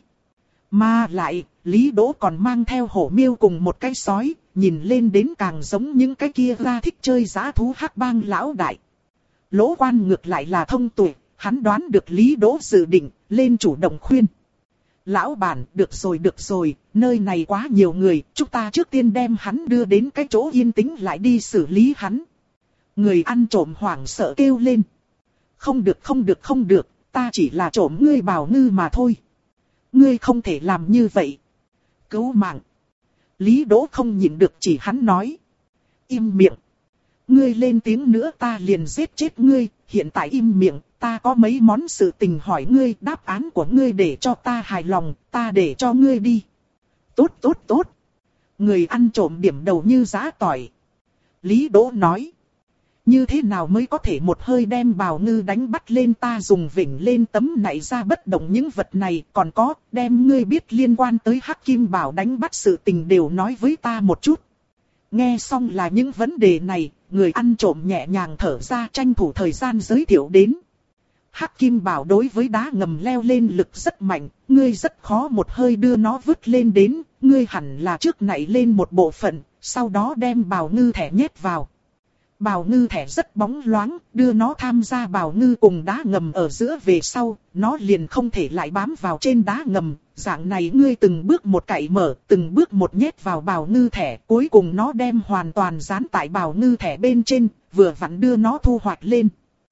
Mà lại, Lý Đỗ còn mang theo hổ miêu cùng một cái sói, nhìn lên đến càng giống những cái kia ra thích chơi dã thú hắc bang lão đại. Lỗ Quan ngược lại là thông tuệ, hắn đoán được Lý Đỗ dự định, lên chủ động khuyên. Lão bản, được rồi được rồi, nơi này quá nhiều người, chúng ta trước tiên đem hắn đưa đến cái chỗ yên tĩnh lại đi xử lý hắn. Người ăn trộm hoảng sợ kêu lên. Không được không được không được, ta chỉ là trộm ngươi bào ngư mà thôi. Ngươi không thể làm như vậy. Cứu mạng. Lý Đỗ không nhịn được chỉ hắn nói. Im miệng. Ngươi lên tiếng nữa ta liền giết chết ngươi, hiện tại im miệng, ta có mấy món sự tình hỏi ngươi, đáp án của ngươi để cho ta hài lòng, ta để cho ngươi đi. Tốt tốt tốt. Người ăn trộm điểm đầu như giá tỏi. Lý Đỗ nói. Như thế nào mới có thể một hơi đem bào ngư đánh bắt lên, ta dùng vỉnh lên tấm nảy ra bất động những vật này, còn có, đem ngươi biết liên quan tới Hắc Kim Bảo đánh bắt sự tình đều nói với ta một chút. Nghe xong là những vấn đề này, người ăn trộm nhẹ nhàng thở ra tranh thủ thời gian giới thiệu đến. Hắc Kim Bảo đối với đá ngầm leo lên lực rất mạnh, ngươi rất khó một hơi đưa nó vứt lên đến, ngươi hẳn là trước nảy lên một bộ phận, sau đó đem bào ngư thẻ nhét vào. Bào ngư thẻ rất bóng loáng, đưa nó tham gia bào ngư cùng đá ngầm ở giữa về sau, nó liền không thể lại bám vào trên đá ngầm. Dạng này ngươi từng bước một cạy mở, từng bước một nhét vào bào ngư thẻ, cuối cùng nó đem hoàn toàn dán tại bào ngư thẻ bên trên, vừa vặn đưa nó thu hoạch lên.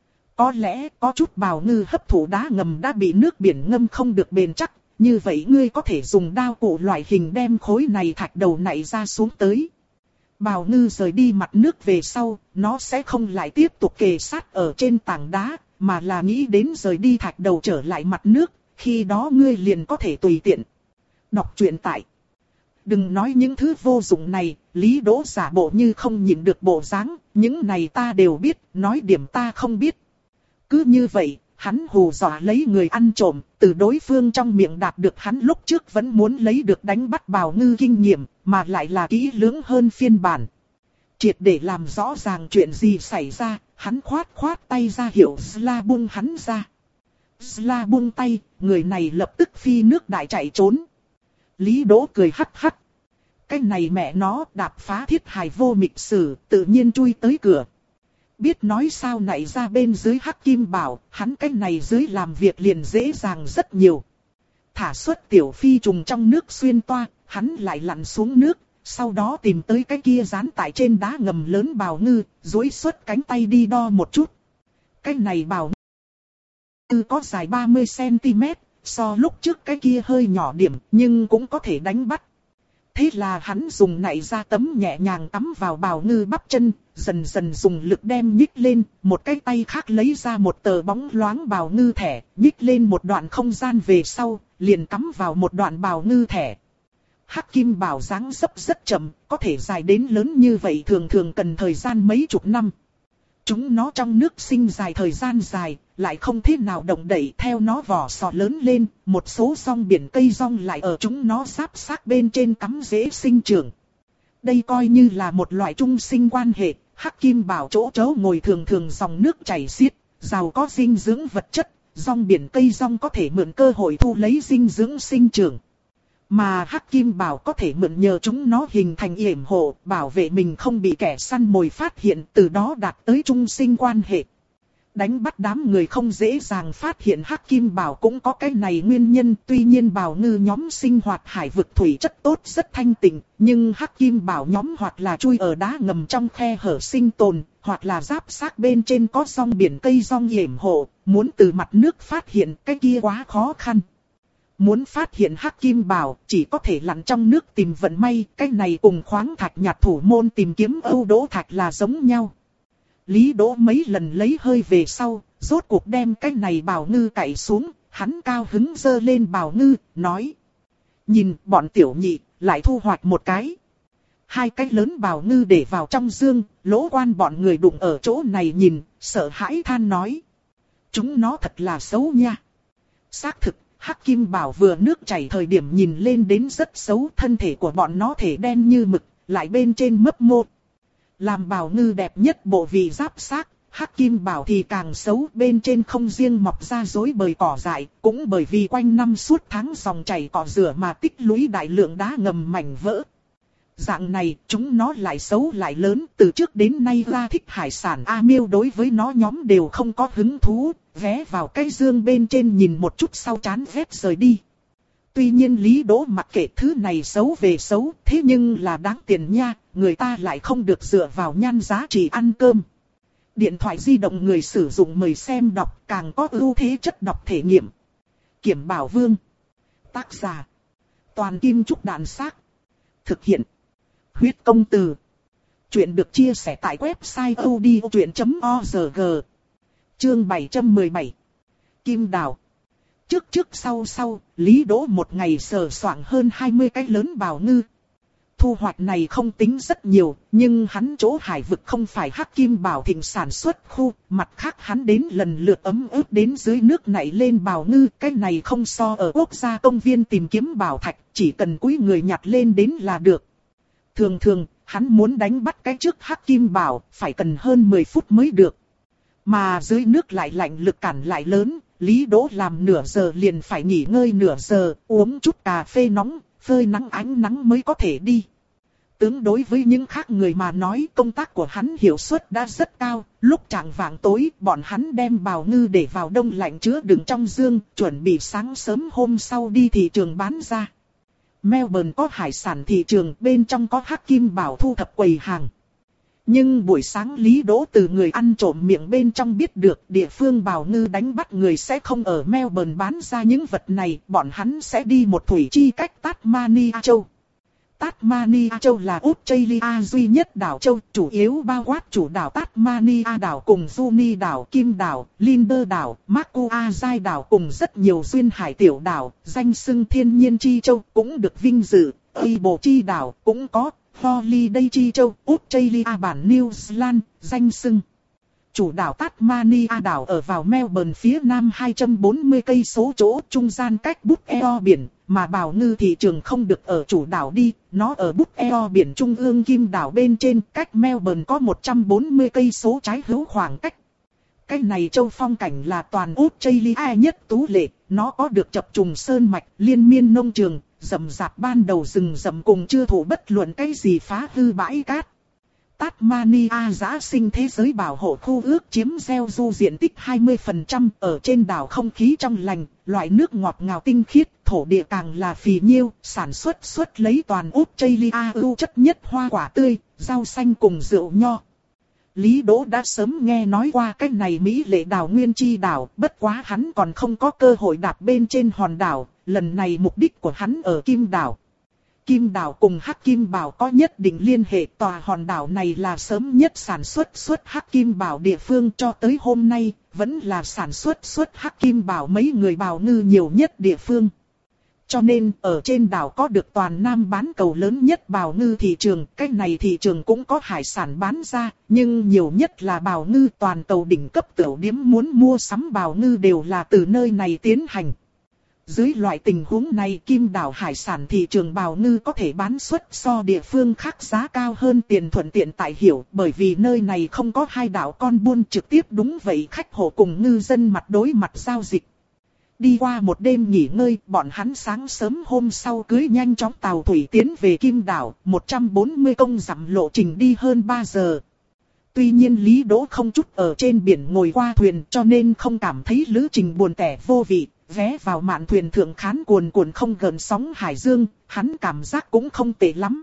Có lẽ có chút bào ngư hấp thụ đá ngầm đã bị nước biển ngâm không được bền chắc, như vậy ngươi có thể dùng đao cụ loại hình đem khối này thạch đầu nảy ra xuống tới. Bào ngư rời đi mặt nước về sau, nó sẽ không lại tiếp tục kề sát ở trên tảng đá, mà là nghĩ đến rời đi thạch đầu trở lại mặt nước, khi đó ngươi liền có thể tùy tiện. Đọc truyện tại. Đừng nói những thứ vô dụng này, Lý Đỗ giả bộ như không nhìn được bộ dáng, những này ta đều biết, nói điểm ta không biết. Cứ như vậy, hắn hù dọa lấy người ăn trộm, từ đối phương trong miệng đạt được hắn lúc trước vẫn muốn lấy được đánh bắt bào ngư kinh nghiệm, mà lại là kỹ lưỡng hơn phiên bản. Triệt để làm rõ ràng chuyện gì xảy ra, hắn khoát khoát tay ra hiệu Sla buông hắn ra. Sla buông tay, người này lập tức phi nước đại chạy trốn. Lý Đỗ cười hắc hắc. Cái này mẹ nó đạp phá thiết hài vô mịch sử, tự nhiên chui tới cửa. Biết nói sao nảy ra bên dưới Hắc Kim Bảo, hắn cái này dưới làm việc liền dễ dàng rất nhiều. Thả xuất tiểu phi trùng trong nước xuyên toa, hắn lại lặn xuống nước, sau đó tìm tới cái kia dán tại trên đá ngầm lớn bào ngư, duỗi xuất cánh tay đi đo một chút. Cái này bào ngư có dài ba mươi xăng-ti-mét, so lúc trước cái kia hơi nhỏ điểm, nhưng cũng có thể đánh bắt. Thế là hắn dùng nảy ra tấm nhẹ nhàng cắm vào bào ngư bắp chân, dần dần dùng lực đem nhích lên, một cái tay khác lấy ra một tờ bóng loáng bào ngư thẻ, nhích lên một đoạn không gian về sau, liền cắm vào một đoạn bào ngư thẻ. Hắc Kim Bảo dáng dấp rất chậm, có thể dài đến lớn như vậy thường thường cần thời gian mấy chục năm. Chúng nó trong nước sinh dài thời gian dài, lại không thế nào động đậy, theo nó vỏ sò lớn lên, một số rong biển cây rong lại ở chúng nó giáp xác bên trên cắm rễ sinh trưởng. Đây coi như là một loại trung sinh quan hệ, Hắc Kim Bảo chỗ chỗ ngồi thường thường dòng nước chảy xiết, giàu có dinh dưỡng vật chất, rong biển cây rong có thể mượn cơ hội thu lấy dinh dưỡng sinh trưởng. Mà Hắc Kim Bảo có thể mượn nhờ chúng nó hình thành yểm hộ, bảo vệ mình không bị kẻ săn mồi phát hiện, từ đó đạt tới trung sinh quan hệ. đánh bắt đám người không dễ dàng phát hiện Hắc Kim Bảo cũng có cái này nguyên nhân. Tuy nhiên bào ngư nhóm sinh hoạt hải vực thủy chất tốt rất thanh tịnh, nhưng Hắc Kim Bảo nhóm hoặc là chui ở đá ngầm trong khe hở sinh tồn, hoặc là giáp xác bên trên có rong biển cây rong yểm hộ, muốn từ mặt nước phát hiện cái kia quá khó khăn. Muốn phát hiện Hắc Kim Bảo chỉ có thể lặn trong nước tìm vận may, cái này cùng khoáng thạch nhặt thủ môn tìm kiếm âu đỗ thạch là giống nhau. Lý Đỗ mấy lần lấy hơi về sau, rốt cuộc đem cái này bào ngư cạy xuống, hắn cao hứng giơ lên bào ngư, nói. Nhìn bọn tiểu nhị, lại thu hoạch một cái. Hai cái lớn bào ngư để vào trong dương, Lỗ Quan bọn người đụng ở chỗ này nhìn, sợ hãi than nói. Chúng nó thật là xấu nha. Xác thực, Hắc Kim Bảo vừa nước chảy thời điểm nhìn lên đến rất xấu, thân thể của bọn nó thể đen như mực, lại bên trên mấp mô. Làm bào ngư đẹp nhất bộ vị giáp xác, Hắc Kim Bảo thì càng xấu, bên trên không riêng mọc ra rối bời cỏ dại, cũng bởi vì quanh năm suốt tháng dòng chảy cỏ rửa mà tích lũy đại lượng đá ngầm mảnh vỡ. Dạng này, chúng nó lại xấu lại lớn, từ trước đến nay ra thích hải sản A Miêu đối với nó nhóm đều không có hứng thú, ghé vào cái dương bên trên nhìn một chút sau chán ghét rời đi. Tuy nhiên Lý Đỗ mặc kệ thứ này xấu về xấu, thế nhưng là đáng tiền nha, người ta lại không được dựa vào nhan giá trị ăn cơm. Điện thoại di động người sử dụng mời xem đọc, càng có ưu thế chất đọc thể nghiệm. Kiểm Bảo Vương. Tác giả. Toàn Kim Trúc Đạn Xác. Thực hiện. Huyết Công Từ. Chuyện được chia sẻ tại website audiochuyện chấm org. Chương bảy trăm mười bảy. Kim Đào. Trước trước sau sau, Lý Đỗ một ngày sờ soạng hơn hai mươi cái lớn bào ngư. Thu hoạch này không tính rất nhiều, nhưng hắn chỗ hải vực không phải Hắc Kim Bảo thịnh sản xuất khu, mặt khác hắn đến lần lượt ấm ướt đến dưới nước nảy lên bào ngư, cái này không so ở quốc gia công viên tìm kiếm bảo thạch, chỉ cần cúi người nhặt lên đến là được. Thường thường, hắn muốn đánh bắt cái trước Hắc Kim Bảo, phải cần hơn mười phút mới được. Mà dưới nước lại lạnh lực cản lại lớn, Lý Đỗ làm nửa giờ liền phải nghỉ ngơi nửa giờ, uống chút cà phê nóng, phơi nắng ánh nắng mới có thể đi. Tương đối với những khác người mà nói, công tác của hắn hiệu suất đã rất cao. Lúc chạng vạng tối, bọn hắn đem bào ngư để vào đông lạnh chứa đựng trong dương, chuẩn bị sáng sớm hôm sau đi thị trường bán ra. Melbourne có hải sản thị trường, bên trong có Hắc Kim Bảo thu thập quầy hàng. Nhưng buổi sáng Lý Đỗ từ người ăn trộm miệng bên trong biết được địa phương bào ngư đánh bắt người sẽ không ở Melbourne bán ra những vật này, bọn hắn sẽ đi một thủy chi cách Tasmania châu. Tasmania châu là Australia duy nhất đảo châu, chủ yếu bao quát chủ đảo Tasmania đảo cùng Juni đảo, Kim đảo, Linder đảo, Makuazai đảo cùng rất nhiều duyên hải tiểu đảo, danh xưng thiên nhiên chi châu cũng được vinh dự, Able chi đảo cũng có. Holiday chi châu, Australia bản New Zealand, danh xưng. Chủ đảo Tasmania đảo ở vào Melbourne phía nam hai trăm bốn mươi cây số chỗ, trung gian cách Bút Eo biển, mà bào ngư thị trường không được ở chủ đảo đi, nó ở Bút Eo biển trung ương Kim đảo bên trên, cách Melbourne có một trăm bốn mươi cây số trái hữu khoảng cách. Cái này châu phong cảnh là toàn Australia nhất tú lệ, nó có được chập trùng sơn mạch, liên miên nông trường, rậm rạp ban đầu rừng rậm cùng chưa thủ bất luận cái gì phá hư bãi cát. Tasmania giã sinh thế giới bảo hộ khu ước chiếm gieo du diện tích hai mươi phần trăm, ở trên đảo không khí trong lành, loại nước ngọt ngào tinh khiết, thổ địa càng là phì nhiêu, sản xuất xuất lấy toàn Australia ưu chất nhất hoa quả tươi, rau xanh cùng rượu nho. Lý Đỗ đã sớm nghe nói qua cái này Mỹ lệ đảo Nguyên Chi đảo, bất quá hắn còn không có cơ hội đạp bên trên hòn đảo, lần này mục đích của hắn ở Kim đảo. Kim đảo cùng Hắc Kim Bảo có nhất định liên hệ, tòa hòn đảo này là sớm nhất sản xuất xuất Hắc Kim Bảo địa phương cho tới hôm nay, vẫn là sản xuất xuất Hắc Kim Bảo mấy người bào ngư nhiều nhất địa phương. Cho nên, ở trên đảo có được toàn Nam bán cầu lớn nhất bào ngư thị trường, cái này thị trường cũng có hải sản bán ra, nhưng nhiều nhất là bào ngư, toàn cầu đỉnh cấp tiểu điếm muốn mua sắm bào ngư đều là từ nơi này tiến hành. Dưới loại tình huống này, Kim đảo hải sản thị trường bào ngư có thể bán suất so địa phương khác giá cao hơn tiền thuận tiện tại hiểu, bởi vì nơi này không có hai đảo con buôn trực tiếp, đúng vậy khách hộ cùng ngư dân mặt đối mặt giao dịch. Đi qua một đêm nghỉ ngơi, bọn hắn sáng sớm hôm sau cưới nhanh chóng tàu thủy tiến về Kim đảo, một trăm bốn mươi công dặm lộ trình đi hơn ba giờ. Tuy nhiên Lý Đỗ không chút ở trên biển ngồi qua thuyền cho nên không cảm thấy lữ trình buồn tẻ vô vị. Vé vào mạn thuyền thượng khán cuồn cuộn không gợn sóng hải dương, hắn cảm giác cũng không tệ lắm.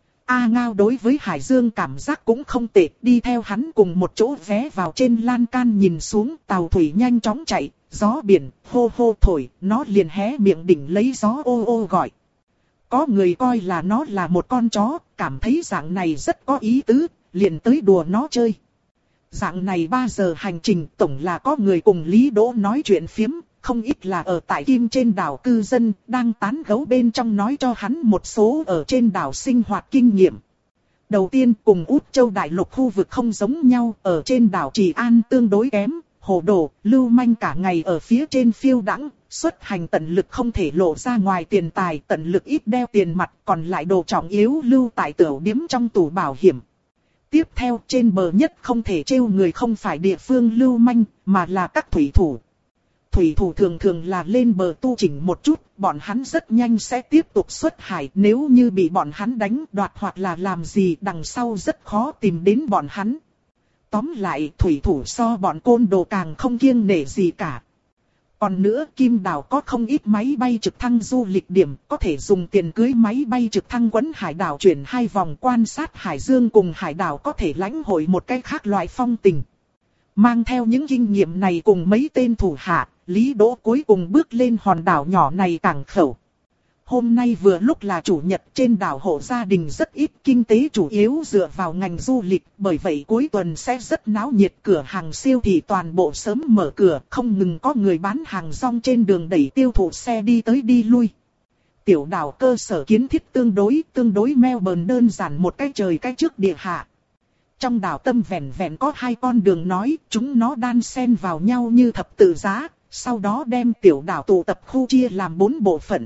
A Ngao đối với hải dương cảm giác cũng không tệ, đi theo hắn cùng một chỗ vé vào trên lan can nhìn xuống, tàu thủy nhanh chóng chạy, gió biển hô hô thổi, nó liền hé miệng đỉnh lấy gió ô ô gọi. Có người coi là nó là một con chó, cảm thấy dạng này rất có ý tứ, liền tới đùa nó chơi. Dạng này ba giờ hành trình tổng là có người cùng Lý Đỗ nói chuyện phiếm, không ít là ở tại Kim trên đảo cư dân, đang tán gẫu bên trong nói cho hắn một số ở trên đảo sinh hoạt kinh nghiệm. Đầu tiên cùng Út Châu đại lục khu vực không giống nhau, ở trên đảo Trị An tương đối kém, hồ đồ, lưu manh cả ngày ở phía trên phiêu đãng, xuất hành tận lực không thể lộ ra ngoài tiền tài, tận lực ít đeo tiền mặt, còn lại đồ trọng yếu lưu tại tửu điếm trong tủ bảo hiểm. Tiếp theo trên bờ nhất không thể trêu người không phải địa phương lưu manh, mà là các thủy thủ. Thủy thủ thường thường là lên bờ tu chỉnh một chút, bọn hắn rất nhanh sẽ tiếp tục xuất hải, nếu như bị bọn hắn đánh đoạt hoặc là làm gì đằng sau rất khó tìm đến bọn hắn. Tóm lại thủy thủ so bọn côn đồ càng không kiêng nể gì cả. Còn nữa Kim đảo có không ít máy bay trực thăng du lịch điểm, có thể dùng tiền cưới máy bay trực thăng quấn hải đảo chuyển hai vòng quan sát hải dương cùng hải đảo, có thể lãnh hội một cái khác loại phong tình. Mang theo những kinh nghiệm này cùng mấy tên thủ hạ, Lý Đỗ cuối cùng bước lên hòn đảo nhỏ này cảng khẩu. Hôm nay vừa lúc là chủ nhật, trên đảo hộ gia đình rất ít, kinh tế chủ yếu dựa vào ngành du lịch, bởi vậy cuối tuần sẽ rất náo nhiệt, cửa hàng siêu thị toàn bộ sớm mở cửa, không ngừng có người bán hàng rong trên đường đẩy tiêu thụ xe đi tới đi lui. Tiểu đảo cơ sở kiến thiết tương đối, tương đối Melbourne đơn giản một cái trời cái trước địa hạ. Trong đảo tâm vẹn vẹn có hai con đường nói, chúng nó đan xen vào nhau như thập tự giá, sau đó đem tiểu đảo tụ tập khu chia làm bốn bộ phận.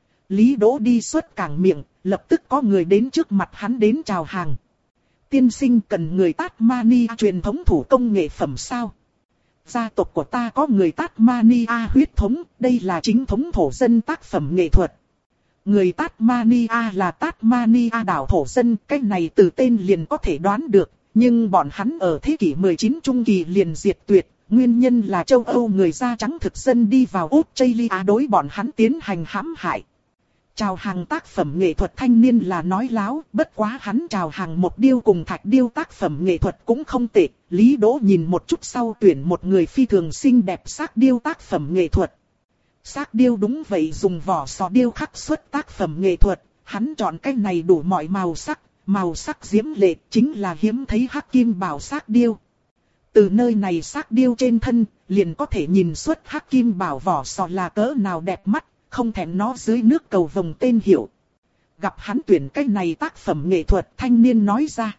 Lý Đỗ đi xuất cảng miệng, lập tức có người đến trước mặt hắn đến chào hàng. Tiên sinh cần người Tasmania truyền thống thủ công nghệ phẩm sao? Gia tộc của ta có người Tasmania huyết thống, đây là chính thống thổ dân tác phẩm nghệ thuật. Người Tasmania là Tasmania đảo thổ dân, cái này từ tên liền có thể đoán được, nhưng bọn hắn ở thế kỷ mười chín trung kỳ liền diệt tuyệt. Nguyên nhân là châu Âu người da trắng thực dân đi vào Australia đối bọn hắn tiến hành hãm hại. Chào hàng tác phẩm nghệ thuật thanh niên là nói láo, bất quá hắn chào hàng một điêu cùng thạch điêu tác phẩm nghệ thuật cũng không tệ. Lý Đỗ nhìn một chút sau tuyển một người phi thường xinh đẹp xác điêu tác phẩm nghệ thuật. Xác điêu đúng vậy, dùng vỏ sò điêu khắc xuất tác phẩm nghệ thuật, hắn chọn cái này đủ mọi màu sắc, màu sắc diễm lệ, chính là hiếm thấy hắc kim bảo xác điêu. Từ nơi này xác điêu trên thân, liền có thể nhìn xuất hắc kim bảo vỏ sò là cỡ nào đẹp mắt, không thèm nó dưới nước cầu vồng tên hiệu. Gặp hắn tuyển cái này tác phẩm nghệ thuật, thanh niên nói ra.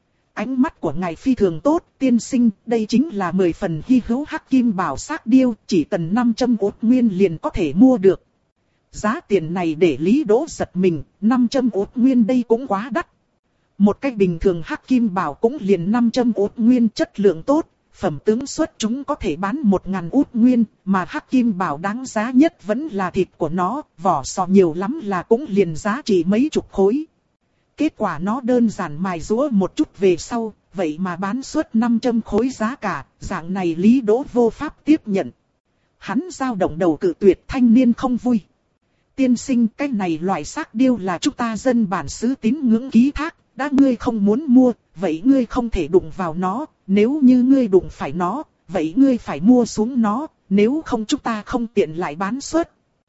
Ánh mắt của ngài phi thường tốt, tiên sinh, đây chính là mười phần hy hữu hắc kim bảo xác điêu, chỉ cần năm trăm ốt nguyên liền có thể mua được. Giá tiền này để Lý Đỗ giật mình, năm trăm ốt nguyên đây cũng quá đắt. Một cách bình thường hắc kim bảo cũng liền năm trăm ốt nguyên, chất lượng tốt, phẩm tướng xuất chúng có thể bán một nghìn ốt nguyên, mà hắc kim bảo đáng giá nhất vẫn là thịt của nó, vỏ sò nhiều lắm là cũng liền giá trị mấy chục khối. Kết quả nó đơn giản mài rũa một chút về sau, vậy mà bán suất năm trăm khối giá cả, dạng này Lý Đỗ vô pháp tiếp nhận. Hắn dao động đầu cự tuyệt, thanh niên không vui. Tiên sinh, cái này loại xác điêu là chúng ta dân bản xứ tín ngưỡng ký thác, đã ngươi không muốn mua, vậy ngươi không thể đụng vào nó, nếu như ngươi đụng phải nó, vậy ngươi phải mua xuống nó, nếu không chúng ta không tiện lại bán suất.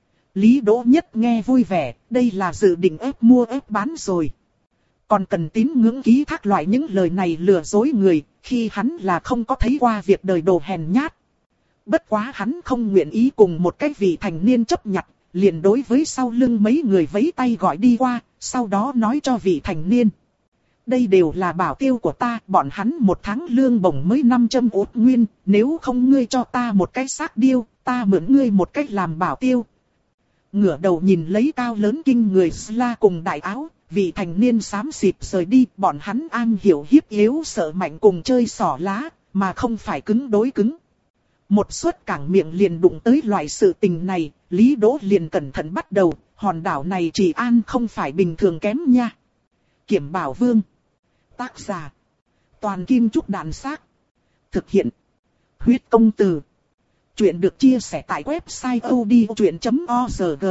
Lý Đỗ nhất nghe vui vẻ, đây là dự định ép mua ép bán rồi. Còn cần tín ngưỡng ký thác loại những lời này lừa dối người, khi hắn là không có thấy qua việc đời đồ hèn nhát. Bất quá hắn không nguyện ý cùng một cái vị thành niên chấp nhặt, liền đối với sau lưng mấy người vẫy tay gọi đi qua, sau đó nói cho vị thành niên. Đây đều là bảo tiêu của ta, bọn hắn một tháng lương bổng mới năm trăm ốt nguyên, nếu không ngươi cho ta một cái xác điêu, ta mượn ngươi một cách làm bảo tiêu. Ngửa đầu nhìn lấy cao lớn kinh người Sla cùng đại áo, vị thành niên xám xịt rời đi, bọn hắn am hiểu hiếp yếu sợ mạnh cùng chơi xỏ lá, mà không phải cứng đối cứng. Một suất cảng miệng liền đụng tới loại sự tình này, Lý Đỗ liền cẩn thận bắt đầu, hòn đảo này Trị An không phải bình thường kém nha. Kiểm Bảo Vương. Tác giả Toàn kim trúc đạn xác. Thực hiện. Huyết công từ. Chuyện được chia sẻ tại website odchuyện chấm org.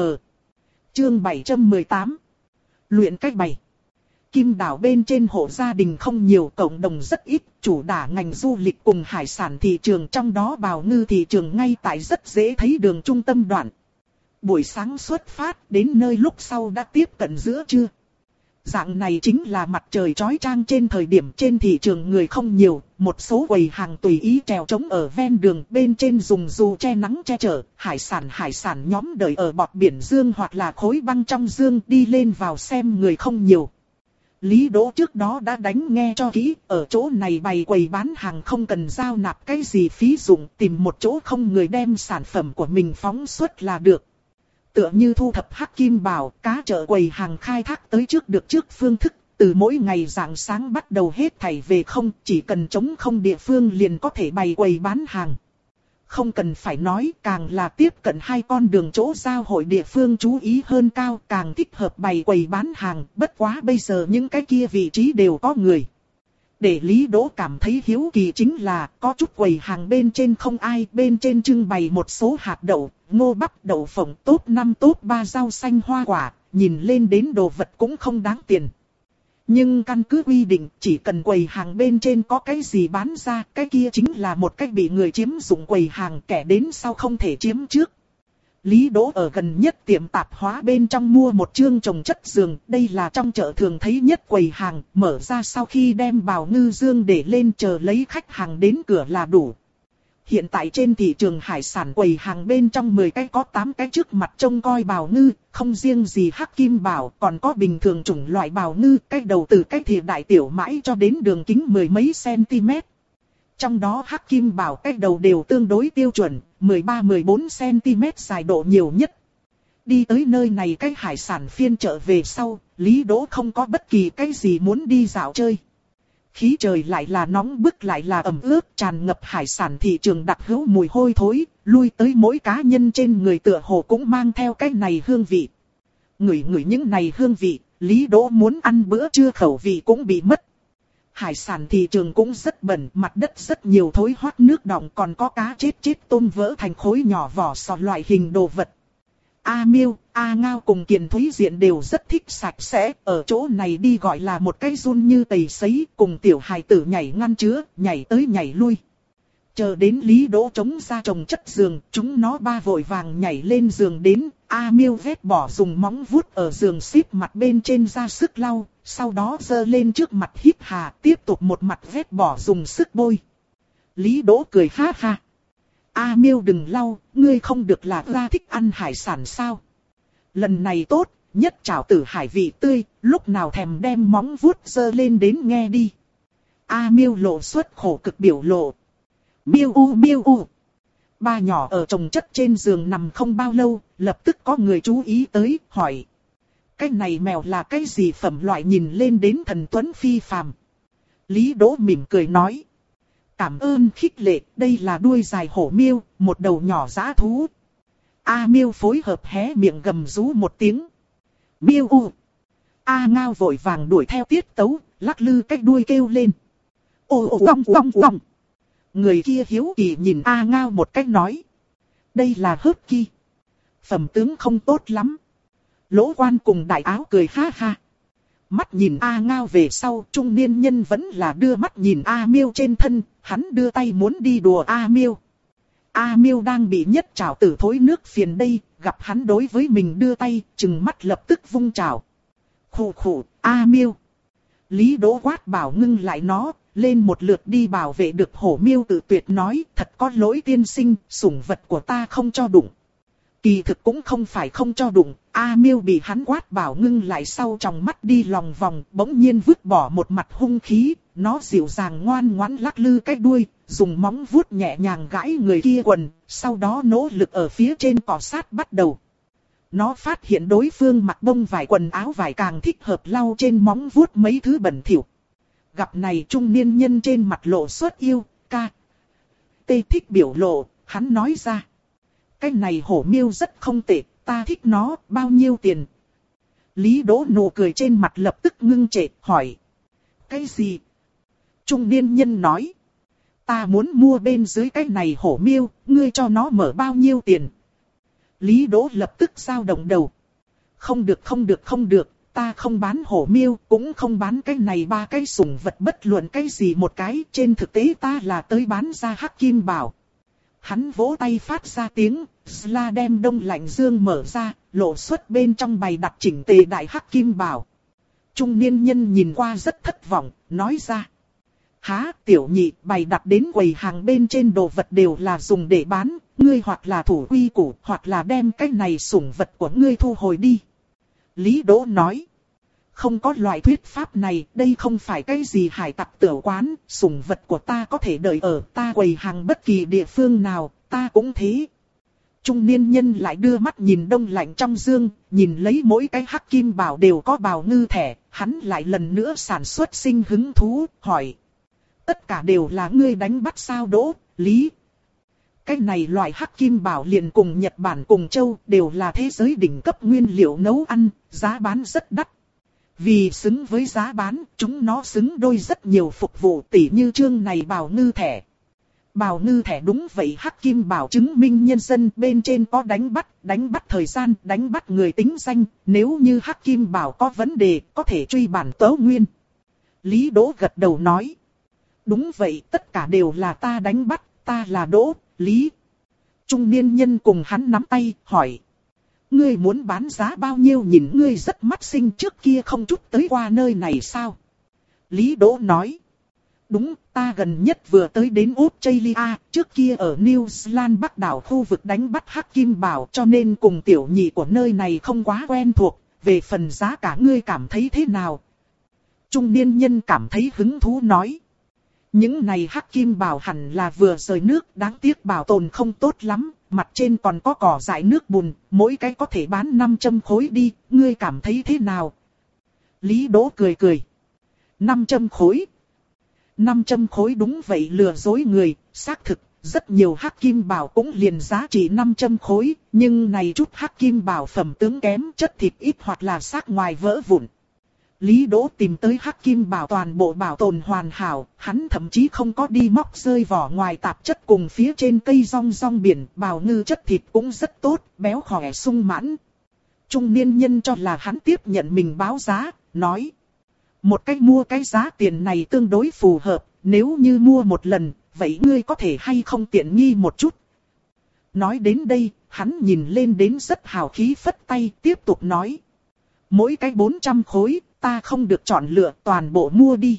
Chương bảy trăm mười tám. Luyện cách bày. Kim đảo bên trên hộ gia đình không nhiều, cộng đồng rất ít, chủ đả ngành du lịch cùng hải sản thị trường, trong đó bào ngư thị trường ngay tại rất dễ thấy đường trung tâm đoạn. Buổi sáng xuất phát, đến nơi lúc sau đã tiếp cận giữa trưa. Dạng này chính là mặt trời chói chang trên thời điểm, trên thị trường người không nhiều, một số quầy hàng tùy ý treo trống ở ven đường, bên trên dùng dù che nắng che chở, hải sản hải sản nhóm đợi ở bọt biển dương hoặc là khối băng trong dương, đi lên vào xem người không nhiều. Lý Đỗ trước đó đã đánh nghe cho kỹ, ở chỗ này bày quầy bán hàng không cần giao nạp cái gì phí dụng, tìm một chỗ không người đem sản phẩm của mình phóng xuất là được. Tựa như thu thập hắc kim bảo, cá chợ quầy hàng khai thác tới trước được trước phương thức, từ mỗi ngày rạng sáng bắt đầu hết thảy về không, chỉ cần trống không địa phương liền có thể bày quầy bán hàng. Không cần phải nói, càng là tiếp cận hai con đường chỗ giao hội địa phương chú ý hơn cao, càng thích hợp bày quầy bán hàng, bất quá bây giờ những cái kia vị trí đều có người. Để Lý Đỗ cảm thấy hiếu kỳ chính là, có chút quầy hàng bên trên không ai, bên trên trưng bày một số hạt đậu, ngô bắp, đậu phộng, top năm top ba rau xanh hoa quả, nhìn lên đến đồ vật cũng không đáng tiền. Nhưng căn cứ quy định, chỉ cần quầy hàng bên trên có cái gì bán ra, cái kia chính là một cách bị người chiếm dụng quầy hàng, kẻ đến sau không thể chiếm trước. Lý Đỗ ở gần nhất tiệm tạp hóa bên trong mua một chương trồng chất giường, đây là trong chợ thường thấy nhất quầy hàng, mở ra sau khi đem bào ngư dương để lên chờ lấy khách hàng đến cửa là đủ. Hiện tại trên thị trường hải sản quầy hàng bên trong mười cái có tám cái trước mặt trông coi bào ngư, không riêng gì hắc kim bảo, còn có bình thường chủng loại bào ngư, cái đầu từ cái thìa đại tiểu mãi cho đến đường kính mười mấy cm. Trong đó hắc kim bảo cái đầu đều tương đối tiêu chuẩn, mười ba mười bốn cm dài độ nhiều nhất. Đi tới nơi này cái hải sản phiên chợ về sau, Lý Đỗ không có bất kỳ cái gì muốn đi dạo chơi. Khí trời lại là nóng bức lại là ẩm ướt, tràn ngập hải sản thị trường đặc hữu mùi hôi thối, lui tới mỗi cá nhân trên người tựa hồ cũng mang theo cái này hương vị. Ngửi ngửi những này hương vị, Lý Đỗ muốn ăn bữa trưa khẩu vị cũng bị mất. Hải sản thị trường cũng rất bẩn, mặt đất rất nhiều thối hoắc nước đọng, còn có cá chết chết tôm vỡ thành khối nhỏ vỏ sò loại hình đồ vật. A Miêu, A Ngao cùng Kiền Thúy Diện đều rất thích sạch sẽ, ở chỗ này đi gọi là một cái run như tầy sấy, cùng tiểu hài tử nhảy ngăn chứa, nhảy tới nhảy lui. Chờ đến Lý Đỗ trống ra trồng chất giường, chúng nó ba vội vàng nhảy lên giường đến, A Miêu vét bỏ dùng móng vuốt ở giường xếp mặt bên trên ra sức lau, sau đó giơ lên trước mặt hít hà, tiếp tục một mặt vét bỏ dùng sức bôi. Lý Đỗ cười ha ha. A Miêu đừng lau, ngươi không được là ra thích ăn hải sản sao? Lần này tốt, nhất chảo tử hải vị tươi, lúc nào thèm đem móng vuốt giơ lên đến nghe đi. A Miêu lộ xuất khổ cực biểu lộ. Miêu u miêu u. Ba nhỏ ở chồng chất trên giường nằm không bao lâu, lập tức có người chú ý tới, hỏi. Cái này mèo là cái gì phẩm loại nhìn lên đến thần tuấn phi phàm. Lý Đỗ mỉm cười nói. Cảm ơn khích lệ, đây là đuôi dài hổ miêu, một đầu nhỏ dã thú. A Miêu phối hợp hé miệng gầm rú một tiếng. Miêu u. A Ngao vội vàng đuổi theo tiết tấu, lắc lư cái đuôi kêu lên. Ô ô ong ong ong. Người kia hiếu kỳ nhìn A Ngao một cách nói. Đây là hớp ki. Phẩm tướng không tốt lắm. Lỗ Quan cùng đại áo cười ha ha. Mắt nhìn A Ngao về sau, trung niên nhân vẫn là đưa mắt nhìn A Miêu trên thân, hắn đưa tay muốn đi đùa A Miêu. A Miêu đang bị nhất trảo tử thối nước phiền đây, gặp hắn đối với mình đưa tay, chừng mắt lập tức vung trảo. Khụ khụ, A Miêu. Lý Đỗ quát bảo ngưng lại nó, lên một lượt đi bảo vệ được hổ miêu tự tuyệt nói, thật có lỗi tiên sinh, sủng vật của ta không cho đụng. Kỳ thực cũng không phải không cho đụng, A Miêu bị hắn quát bảo ngưng lại sau trong mắt đi lòng vòng, bỗng nhiên vứt bỏ một mặt hung khí, nó dịu dàng ngoan ngoãn lắc lư cái đuôi, dùng móng vuốt nhẹ nhàng gãi người kia quần, sau đó nỗ lực ở phía trên cọ sát bắt đầu. Nó phát hiện đối phương mặc bông vải quần áo vải càng thích hợp lau trên móng vuốt mấy thứ bẩn thỉu. Gặp này trung niên nhân trên mặt lộ xuất yêu, ca. Tê thích biểu lộ, hắn nói ra. Cái này hổ miêu rất không tệ, ta thích nó, bao nhiêu tiền? Lý Đỗ nụ cười trên mặt lập tức ngưng trệ, hỏi. Cái gì? Trung niên nhân nói. Ta muốn mua bên dưới cái này hổ miêu, ngươi cho nó mở bao nhiêu tiền? Lý Đỗ lập tức dao động đầu. Không được không được không được, ta không bán hổ miêu, cũng không bán cái này ba cái sủng vật bất luận cái gì một cái. Trên thực tế ta là tới bán ra hắc kim bảo. Hắn vỗ tay phát ra tiếng, Sla đem đông lạnh dương mở ra, lộ xuất bên trong bày đặt chỉnh tề đại hắc kim bảo. Trung niên nhân nhìn qua rất thất vọng, nói ra. Há, tiểu nhị, bày đặt đến quầy hàng bên trên đồ vật đều là dùng để bán, ngươi hoặc là thủ quy củ, hoặc là đem cái này sủng vật của ngươi thu hồi đi. Lý Đỗ nói. Không có loại thuyết pháp này, đây không phải cái gì hải tặc tiểu quán, sủng vật của ta có thể đợi ở ta quầy hàng bất kỳ địa phương nào, ta cũng thế. Trung niên nhân lại đưa mắt nhìn đông lạnh trong dương, nhìn lấy mỗi cái hắc kim bảo đều có bào ngư thẻ, hắn lại lần nữa sản xuất sinh hứng thú, hỏi. Tất cả đều là ngươi đánh bắt sao Đỗ, Lý? Cái này loại hắc kim bảo liền cùng Nhật Bản cùng Châu đều là thế giới đỉnh cấp nguyên liệu nấu ăn, giá bán rất đắt. Vì xứng với giá bán, chúng nó xứng đôi rất nhiều phục vụ tỉ như chương này bào ngư thẻ. Bào ngư thẻ đúng vậy hắc kim bảo chứng minh nhân dân bên trên có đánh bắt, đánh bắt thời gian, đánh bắt người tính danh, nếu như hắc kim bảo có vấn đề, có thể truy bản tấu nguyên. Lý Đỗ gật đầu nói. Đúng vậy, tất cả đều là ta đánh bắt, ta là Đỗ, Lý. Trung niên nhân cùng hắn nắm tay, hỏi. Ngươi muốn bán giá bao nhiêu nhìn ngươi rất mắt xinh trước kia không chút tới qua nơi này sao? Lý Đỗ nói. Đúng, ta gần nhất vừa tới đến Australia, trước kia ở New Zealand Bắc đảo khu vực đánh bắt hắc kim bảo cho nên cùng tiểu nhị của nơi này không quá quen thuộc, về phần giá cả ngươi cảm thấy thế nào? Trung niên nhân cảm thấy hứng thú nói. Những này hắc kim bảo hẳn là vừa rời nước, đáng tiếc bảo tồn không tốt lắm, mặt trên còn có cỏ dại nước bùn, mỗi cái có thể bán năm trăm khối đi, ngươi cảm thấy thế nào? Lý Đỗ cười cười. năm trăm khối. năm trăm khối đúng vậy lừa dối người, xác thực, rất nhiều hắc kim bảo cũng liền giá trị năm trăm khối, nhưng này chút hắc kim bảo phẩm tướng kém, chất thịt ít hoặc là xác ngoài vỡ vụn. Lý Đỗ tìm tới hắc kim bảo toàn bộ bảo tồn hoàn hảo, hắn thậm chí không có đi móc rơi vỏ ngoài tạp chất cùng phía trên cây rong rong biển, bào ngư chất thịt cũng rất tốt, béo khỏe sung mãn. Trung niên nhân cho là hắn tiếp nhận mình báo giá, nói. Một cách mua cái giá tiền này tương đối phù hợp, nếu như mua một lần, vậy ngươi có thể hay không tiện nghi một chút. Nói đến đây, hắn nhìn lên đến rất hào khí phất tay, tiếp tục nói. Mỗi cái bốn trăm khối, ta không được chọn lựa toàn bộ mua đi.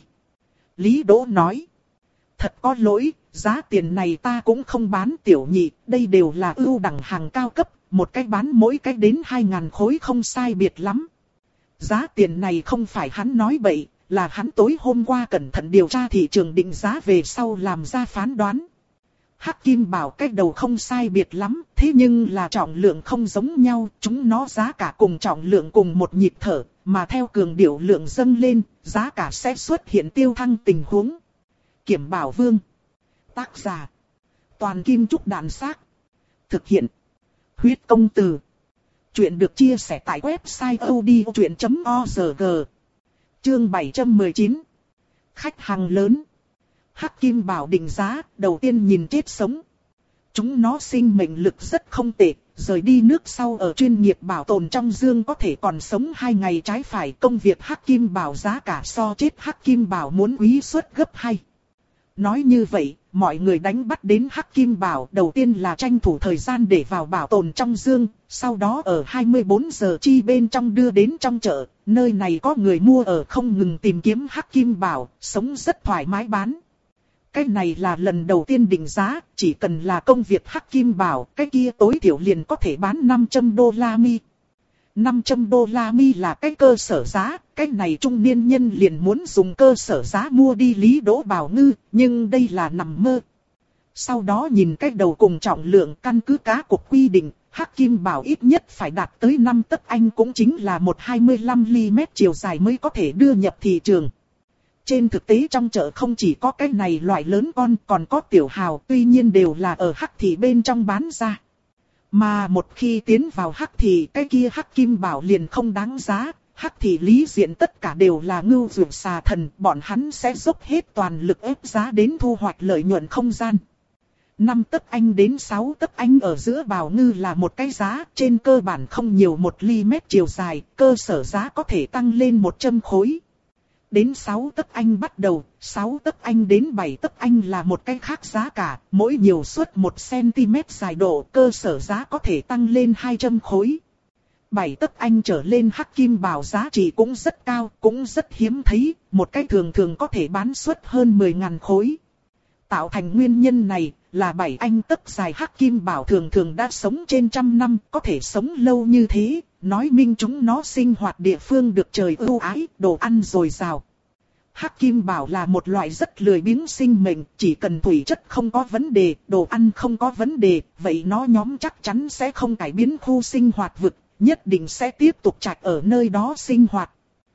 Lý Đỗ nói. Thật có lỗi, giá tiền này ta cũng không bán tiểu nhị, đây đều là ưu đẳng hàng cao cấp, một cái bán mỗi cái đến hai ngàn khối không sai biệt lắm. Giá tiền này không phải hắn nói bậy, là hắn tối hôm qua cẩn thận điều tra thị trường định giá về sau làm ra phán đoán. Hắc kim bảo cái đầu không sai biệt lắm, thế nhưng là trọng lượng không giống nhau, chúng nó giá cả cùng trọng lượng cùng một nhịp thở, mà theo cường điệu lượng dâng lên, giá cả sẽ xuất hiện tiêu thăng tình huống. Kiểm Bảo Vương. Tác giả. Toàn Kim Trúc Đàn Xác. Thực hiện. Huyết Công Từ. Chuyện được chia sẻ tại website odchuyện chấm org. Chương bảy trăm mười chín. Khách hàng lớn. Hắc kim bảo định giá, đầu tiên nhìn chết sống. Chúng nó sinh mệnh lực rất không tệ, rời đi nước sau ở chuyên nghiệp bảo tồn trong dương có thể còn sống hai ngày trái phải. Công việc hắc kim bảo giá cả so chết hắc kim bảo muốn quý suất gấp hai. Nói như vậy, mọi người đánh bắt đến hắc kim bảo đầu tiên là tranh thủ thời gian để vào bảo tồn trong dương, sau đó ở hai mươi bốn giờ chi bên trong đưa đến trong chợ, nơi này có người mua ở không ngừng tìm kiếm hắc kim bảo, sống rất thoải mái bán. Cái này là lần đầu tiên định giá, chỉ cần là công việc hắc kim bảo, cái kia tối thiểu liền có thể bán năm trăm đô la mi. năm trăm đô la mi là cái cơ sở giá, cái này trung niên nhân liền muốn dùng cơ sở giá mua đi Lý Đỗ Bảo Ngư, nhưng đây là nằm mơ. Sau đó nhìn cái đầu cùng trọng lượng căn cứ cá cục quy định, hắc kim bảo ít nhất phải đạt tới năm tấc anh cũng chính là một hai mươi lăm mi-li-mét chiều dài mới có thể đưa nhập thị trường. Trên thực tế trong chợ không chỉ có cái này loại lớn con, còn có tiểu hào, tuy nhiên đều là ở hắc thị bên trong bán ra. Mà một khi tiến vào hắc thị, cái kia hắc kim bảo liền không đáng giá, Hắc thị lý diện tất cả đều là ngưu dược xà thần, bọn hắn sẽ dốc hết toàn lực ép giá đến thu hoạch lợi nhuận không gian. năm tấc anh đến sáu tấc anh ở giữa bào ngư là một cái giá, trên cơ bản không nhiều một ly mét chiều dài, cơ sở giá có thể tăng lên một trăm khối. Đến sáu tấc anh bắt đầu, sáu tấc anh đến bảy tấc anh là một cái khác giá cả, mỗi nhiều suất một xăng-ti-mét dài độ, cơ sở giá có thể tăng lên hai trăm khối. bảy tấc anh trở lên hắc kim bảo giá trị cũng rất cao, cũng rất hiếm thấy, một cái thường thường có thể bán suất hơn mười nghìn khối. Tạo thành nguyên nhân này là bảy anh tấc dài hắc kim bảo thường thường đã sống trên trăm năm, có thể sống lâu như thế, nói minh chúng nó sinh hoạt địa phương được trời ưu ái, đồ ăn dồi dào. Hắc kim bảo là một loại rất lười biếng sinh mệnh, chỉ cần thủy chất không có vấn đề, đồ ăn không có vấn đề, vậy nó nhóm chắc chắn sẽ không cải biến khu sinh hoạt vực, nhất định sẽ tiếp tục trạch ở nơi đó sinh hoạt.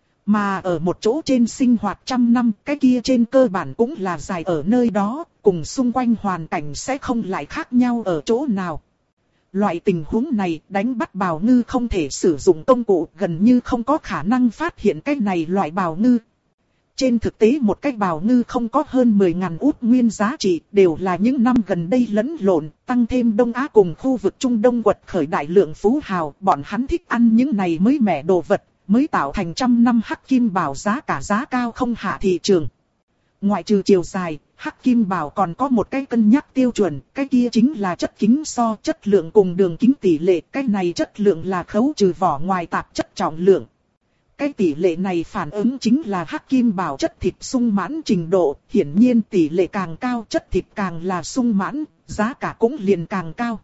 Mà ở một chỗ trên sinh hoạt trăm năm, cái kia trên cơ bản cũng là dài ở nơi đó, cùng xung quanh hoàn cảnh sẽ không lại khác nhau ở chỗ nào. Loại tình huống này đánh bắt bào ngư không thể sử dụng công cụ, gần như không có khả năng phát hiện cái này loại bào ngư. Trên thực tế một cái bào ngư không có hơn mười nghìn út nguyên giá trị, đều là những năm gần đây lẫn lộn, tăng thêm Đông Á cùng khu vực Trung Đông quật khởi đại lượng phú hào, bọn hắn thích ăn những này mới mẻ đồ vật, mới tạo thành trăm năm hắc kim bảo giá cả giá cao không hạ thị trường. Ngoại trừ chiều dài, hắc kim bảo còn có một cái cân nhắc tiêu chuẩn, cái kia chính là chất kính so chất lượng cùng đường kính tỷ lệ, cái này chất lượng là khấu trừ vỏ ngoài tạp chất trọng lượng. Cái tỷ lệ này phản ứng chính là hắc kim bảo chất thịt sung mãn trình độ, hiển nhiên tỷ lệ càng cao chất thịt càng là sung mãn, giá cả cũng liền càng cao.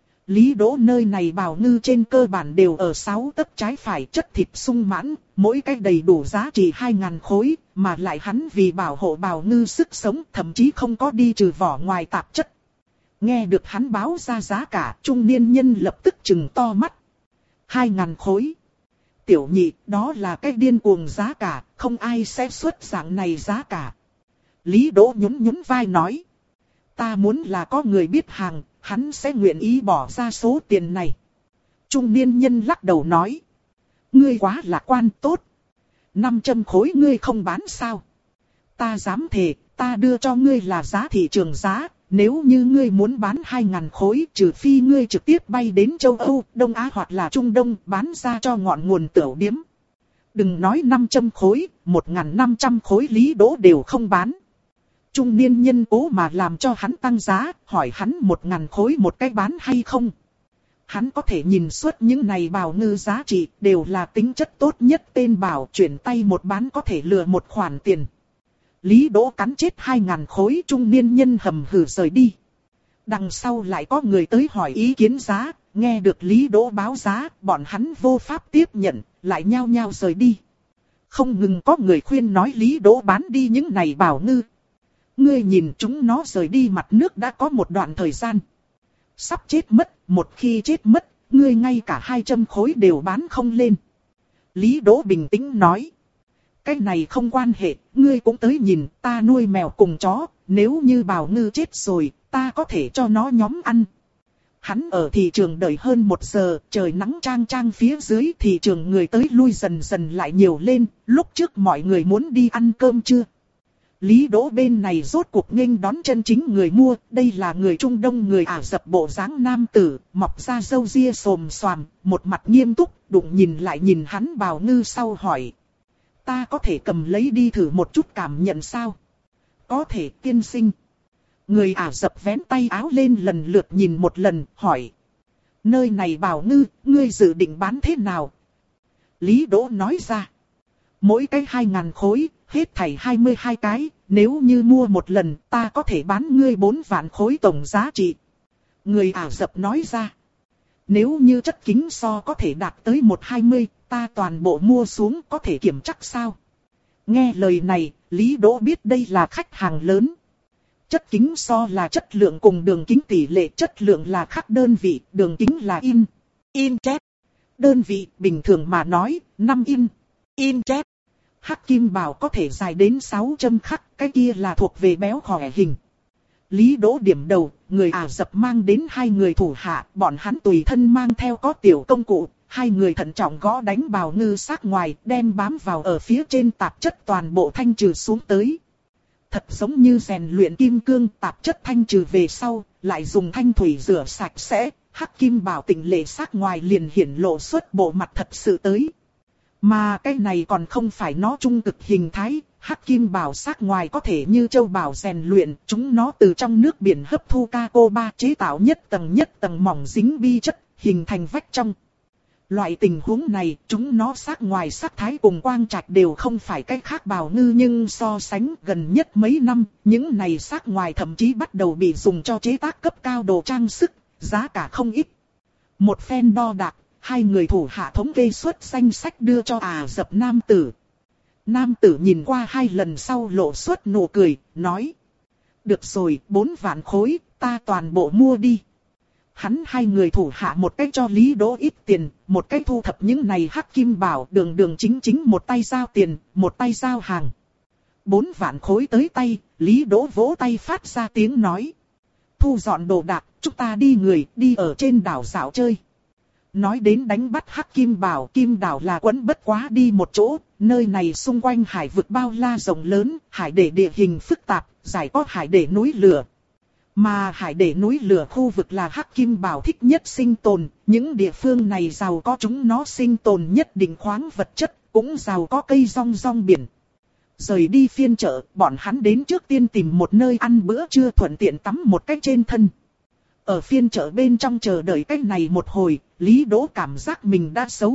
Lý Đỗ nơi này bào ngư trên cơ bản đều ở sáu tấc trái phải chất thịt sung mãn, mỗi cái đầy đủ giá trị hai nghìn khối, mà lại hắn vì bảo hộ bào ngư sức sống thậm chí không có đi trừ vỏ ngoài tạp chất. Nghe được hắn báo ra giá cả, trung niên nhân lập tức trừng to mắt. hai nghìn khối. Tiểu nhị, đó là cái điên cuồng giá cả, không ai sẽ xuất dạng này giá cả. Lý Đỗ nhún nhún vai nói. Ta muốn là có người biết hàng, hắn sẽ nguyện ý bỏ ra số tiền này. Trung niên nhân lắc đầu nói. Ngươi quá lạc quan tốt. năm trăm khối ngươi không bán sao? Ta dám thề, ta đưa cho ngươi là giá thị trường giá. Nếu như ngươi muốn bán hai nghìn khối, trừ phi ngươi trực tiếp bay đến châu Âu, Đông Á hoặc là Trung Đông bán ra cho ngọn nguồn tửu điếm. Đừng nói năm trăm khối, một nghìn năm trăm khối Lý Đỗ đều không bán. Trung niên nhân cố mà làm cho hắn tăng giá, hỏi hắn một nghìn khối một cái bán hay không. Hắn có thể nhìn suốt những này bào ngư giá trị, đều là tính chất tốt nhất tên bảo, chuyển tay một bán có thể lừa một khoản tiền. Lý Đỗ cắn chết hai nghìn khối, trung niên nhân hầm hừ rời đi. Đằng sau lại có người tới hỏi ý kiến giá, nghe được Lý Đỗ báo giá, bọn hắn vô pháp tiếp nhận, lại nhao nhao rời đi. Không ngừng có người khuyên nói Lý Đỗ bán đi những này bào ngư. Ngươi nhìn chúng nó rời đi mặt nước đã có một đoạn thời gian. Sắp chết mất, một khi chết mất, ngươi ngay cả hai trăm khối đều bán không lên. Lý Đỗ bình tĩnh nói. Cái này không quan hệ, ngươi cũng tới nhìn, ta nuôi mèo cùng chó, nếu như bào ngư chết rồi, ta có thể cho nó nhóm ăn. Hắn ở thị trường đợi hơn một giờ, trời nắng chang chang phía dưới thị trường người tới lui dần dần lại nhiều lên, lúc trước mọi người muốn đi ăn cơm chưa? Lý Đỗ bên này rốt cuộc nghênh đón chân chính người mua, đây là người Trung Đông người Ả Rập bộ dáng nam tử, mọc ra râu ria xồm xoàm, một mặt nghiêm túc, đụng nhìn lại nhìn hắn bào ngư sau hỏi. Ta có thể cầm lấy đi thử một chút cảm nhận sao? Có thể tiên sinh. Người Ả Rập vén tay áo lên lần lượt nhìn một lần, hỏi. Nơi này bào ngư, ngươi dự định bán thế nào? Lý Đỗ nói ra. Mỗi cái hai ngàn khối, hết thảy hai mươi hai cái, nếu như mua một lần, ta có thể bán ngươi bốn vạn khối tổng giá trị. Người Ả Rập nói ra. Nếu như chất kính so có thể đạt tới một hai mươi, ta toàn bộ mua xuống có thể kiểm chắc sao? Nghe lời này, Lý Đỗ biết đây là khách hàng lớn. Chất kính so là chất lượng cùng đường kính tỷ lệ, chất lượng là khắc đơn vị, đường kính là in. In chép. Đơn vị, bình thường mà nói, năm in. In chép. Hắc kim bảo có thể dài đến sáu chấm khắc, cái kia là thuộc về béo khỏe hình. Lý Đỗ điểm đầu, người Ả Rập mang đến hai người thủ hạ, bọn hắn tùy thân mang theo có tiểu công cụ, hai người thận trọng gõ đánh bào ngư xác ngoài, đem bám vào ở phía trên tạp chất toàn bộ thanh trừ xuống tới. Thật giống như rèn luyện kim cương, tạp chất thanh trừ về sau, lại dùng thanh thủy rửa sạch sẽ, hắc kim bảo tịnh lệ xác ngoài liền hiển lộ xuất bộ mặt thật sự tới. Mà cái này còn không phải nó trung cực hình thái, hắc kim bảo xác ngoài có thể như châu bảo rèn luyện, chúng nó từ trong nước biển hấp thu Caco ba chế tạo nhất tầng nhất tầng mỏng dính bi chất, hình thành vách trong. Loại tình huống này, chúng nó xác ngoài sắc thái cùng quang trạch đều không phải cách khác bào ngư, nhưng so sánh gần nhất mấy năm, những này xác ngoài thậm chí bắt đầu bị dùng cho chế tác cấp cao đồ trang sức, giá cả không ít. Một phen đo đạc, hai người thủ hạ thống kê xuất danh sách đưa cho Ả Dập nam tử. Nam tử nhìn qua hai lần sau lộ xuất nụ cười, nói: được rồi, bốn vạn khối, ta toàn bộ mua đi. Hắn hai người thủ hạ một cách cho Lý Đỗ ít tiền, một cách thu thập những này hắc kim bảo, đường đường chính chính một tay giao tiền, một tay giao hàng. Bốn vạn khối tới tay, Lý Đỗ vỗ tay phát ra tiếng nói: thu dọn đồ đạc, chúng ta đi người, đi ở trên đảo dạo chơi. Nói đến đánh bắt hắc kim bảo, kim đảo là quấn bất quá đi một chỗ, nơi này xung quanh hải vực bao la rộng lớn, hải để địa hình phức tạp, giải có hải để núi lửa. Mà hải để núi lửa khu vực là hắc kim bảo thích nhất sinh tồn, những địa phương này giàu có chúng nó sinh tồn nhất định khoáng vật chất, cũng giàu có cây rong rong biển. Rời đi phiên chợ, bọn hắn đến trước tiên tìm một nơi ăn bữa trưa thuận tiện tắm một cách trên thân. Ở phiên chợ bên trong chờ đợi cách này một hồi, Lý Đỗ cảm giác mình đã xấu.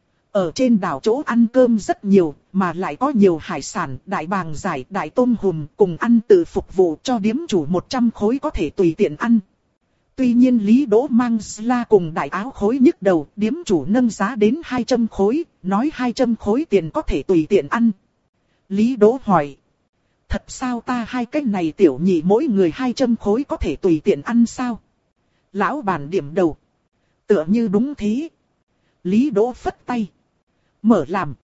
Ở trên đảo chỗ ăn cơm rất nhiều, mà lại có nhiều hải sản, đại bàng giải, đại tôm hùm, cùng ăn tự phục vụ cho điếm chủ một trăm khối có thể tùy tiện ăn. Tuy nhiên Lý Đỗ mang sla cùng đại áo khối nhức đầu, điếm chủ nâng giá đến hai trăm khối, nói hai trăm khối tiền có thể tùy tiện ăn. Lý Đỗ hỏi: thật sao ta hai cái này tiểu nhị mỗi người hai trăm khối có thể tùy tiện ăn sao? Lão bản điểm đầu: tựa như đúng thế. Lý Đỗ phất tay: mở làm.